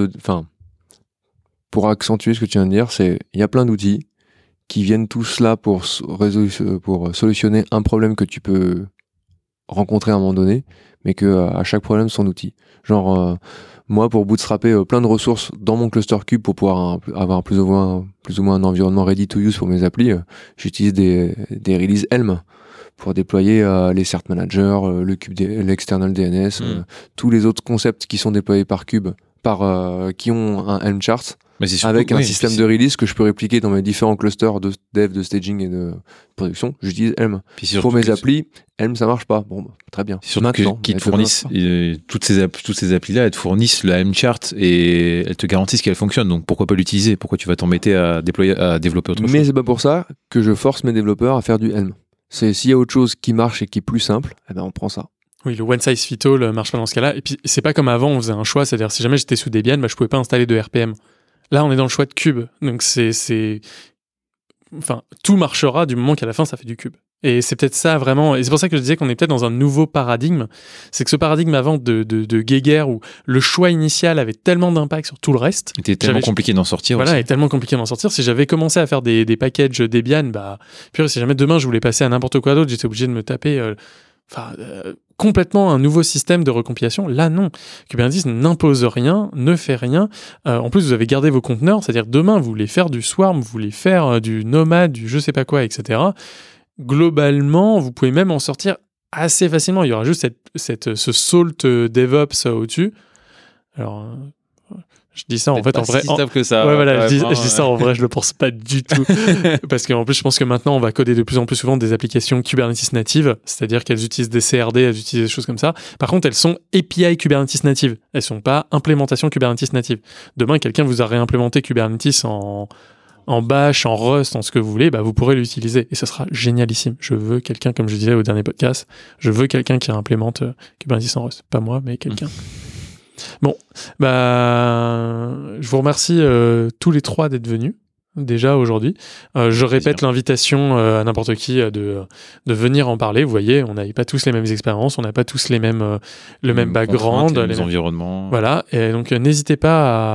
pour accentuer ce que tu viens de dire, il y a plein d'outils qui viennent tous là pour solutionner un problème que tu peux rencontrer à un moment donné, mais que à chaque problème, son outil. Genre, moi, pour bootstrapper plein de ressources dans mon cluster Cube pour pouvoir avoir plus ou moins un environnement ready to use pour mes applis, j'utilise des releases Helm pour déployer les cert managers, le Cube, l'external DNS, tous les autres concepts qui sont déployés par Cube, qui ont un Helm chart, avec un système de release que je peux répliquer dans mes différents clusters de dev, de staging et de production. J'utilise Helm. Pour mes applis, Helm ça marche pas. Bon, très bien. Surtout qu'ils te fournissent toutes ces applis-là, elles te fournissent la Helm chart et elles te garantissent qu'elle fonctionne. Donc pourquoi pas l'utiliser? Pourquoi tu vas t'embêter à développer autre chose? Mais c'est pas pour ça que je force mes développeurs à faire du Helm. S'il y a autre chose qui marche et qui est plus simple, eh ben on prend ça. Oui, le one size fit all marche pas dans ce cas-là. Et puis c'est pas comme avant, on faisait un choix, c'est-à-dire si jamais j'étais sous Debian, je pouvais pas installer de RPM. Là, on est dans le choix de Cube. Donc enfin, tout marchera du moment qu'à la fin, ça fait du Cube. Et c'est peut-être ça vraiment, et c'est pour ça que je disais qu'on est peut-être dans un nouveau paradigme. C'est que ce paradigme avant de Geiger, où le choix initial avait tellement d'impact sur tout le reste. C'était tellement compliqué d'en sortir. Voilà, aussi. et tellement compliqué d'en sortir. Si j'avais commencé à faire des packages Debian, puis si jamais demain je voulais passer à n'importe quoi d'autre, j'étais obligé de me taper complètement un nouveau système de recompilation. Là, non. Kubernetes n'impose rien, ne fait rien. En plus, vous avez gardé vos conteneurs, c'est-à-dire demain, vous voulez faire du Swarm, vous voulez faire du Nomad, du je sais pas quoi, etc. Globalement, vous pouvez même en sortir assez facilement. Il y aura juste ce salt DevOps au-dessus. Alors, je dis ça en fait en vrai. Si simple que ça. Ouais, voilà, je dis ça en vrai, je le pense pas du tout. Parce qu'en plus, je pense que maintenant, on va coder de plus en plus souvent des applications Kubernetes natives, c'est-à-dire qu'elles utilisent des CRD, elles utilisent des choses comme ça. Par contre, elles sont API Kubernetes native. Elles sont pas implémentation Kubernetes native. Demain, quelqu'un vous a réimplémenté Kubernetes en Bash, en Rust, en ce que vous voulez, vous pourrez l'utiliser. Et ce sera génialissime. Je veux quelqu'un, comme je disais au dernier podcast, je veux quelqu'un qui implémente Kubernetes en Rust. Pas moi, mais quelqu'un. Bon, je vous remercie tous les trois d'être venus déjà aujourd'hui. Je répète l'invitation à n'importe qui de venir en parler. Vous voyez, on n'avait pas tous les mêmes expériences, on n'a pas tous le même background, les mêmes environnements. Voilà, et donc n'hésitez pas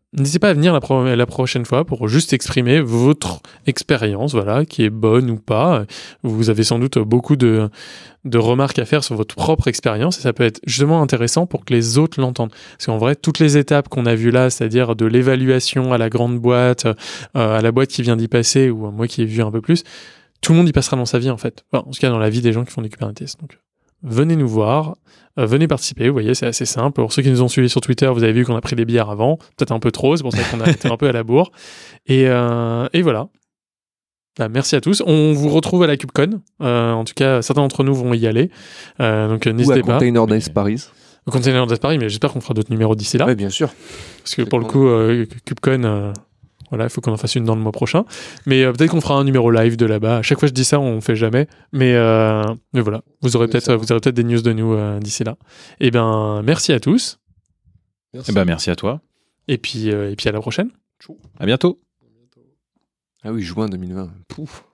n'hésitez pas à venir la prochaine fois pour juste exprimer votre expérience, voilà, qui est bonne ou pas. Vous avez sans doute beaucoup de remarques à faire sur votre propre expérience et ça peut être justement intéressant pour que les autres l'entendent. Parce qu'en vrai, toutes les étapes qu'on a vues là, c'est-à-dire de l'évaluation à la grande boîte, à la boîte qui vient d'y passer ou à moi qui ai vu un peu plus, tout le monde y passera dans sa vie en fait. Enfin, en tout cas dans la vie des gens qui font du Kubernetes. Donc venez nous voir, venez participer, vous voyez, c'est assez simple. Pour ceux qui nous ont suivis sur Twitter, vous avez vu qu'on a pris des bières avant, peut-être un peu trop, c'est pour ça qu'on a été un peu à la bourre. Et voilà. Bah, merci à tous. On vous retrouve à la KubeCon. En tout cas, certains d'entre nous vont y aller. Donc n'hésitez pas. Ou à Container Days Paris. Au Container Days Paris, mais j'espère qu'on fera d'autres numéros d'ici là. Oui, bien sûr. Parce que pour le coup, KubeCon... voilà, il faut qu'on en fasse une dans le mois prochain. Mais peut-être qu'on fera un numéro live de là-bas. À chaque fois que je dis ça, on ne fait jamais. Mais voilà, vous aurez peut-être des news de nous d'ici là. Et ben, merci à tous. Merci. Merci à toi. Et puis à la prochaine. À bientôt. Ah oui, juin 2020. Pouf.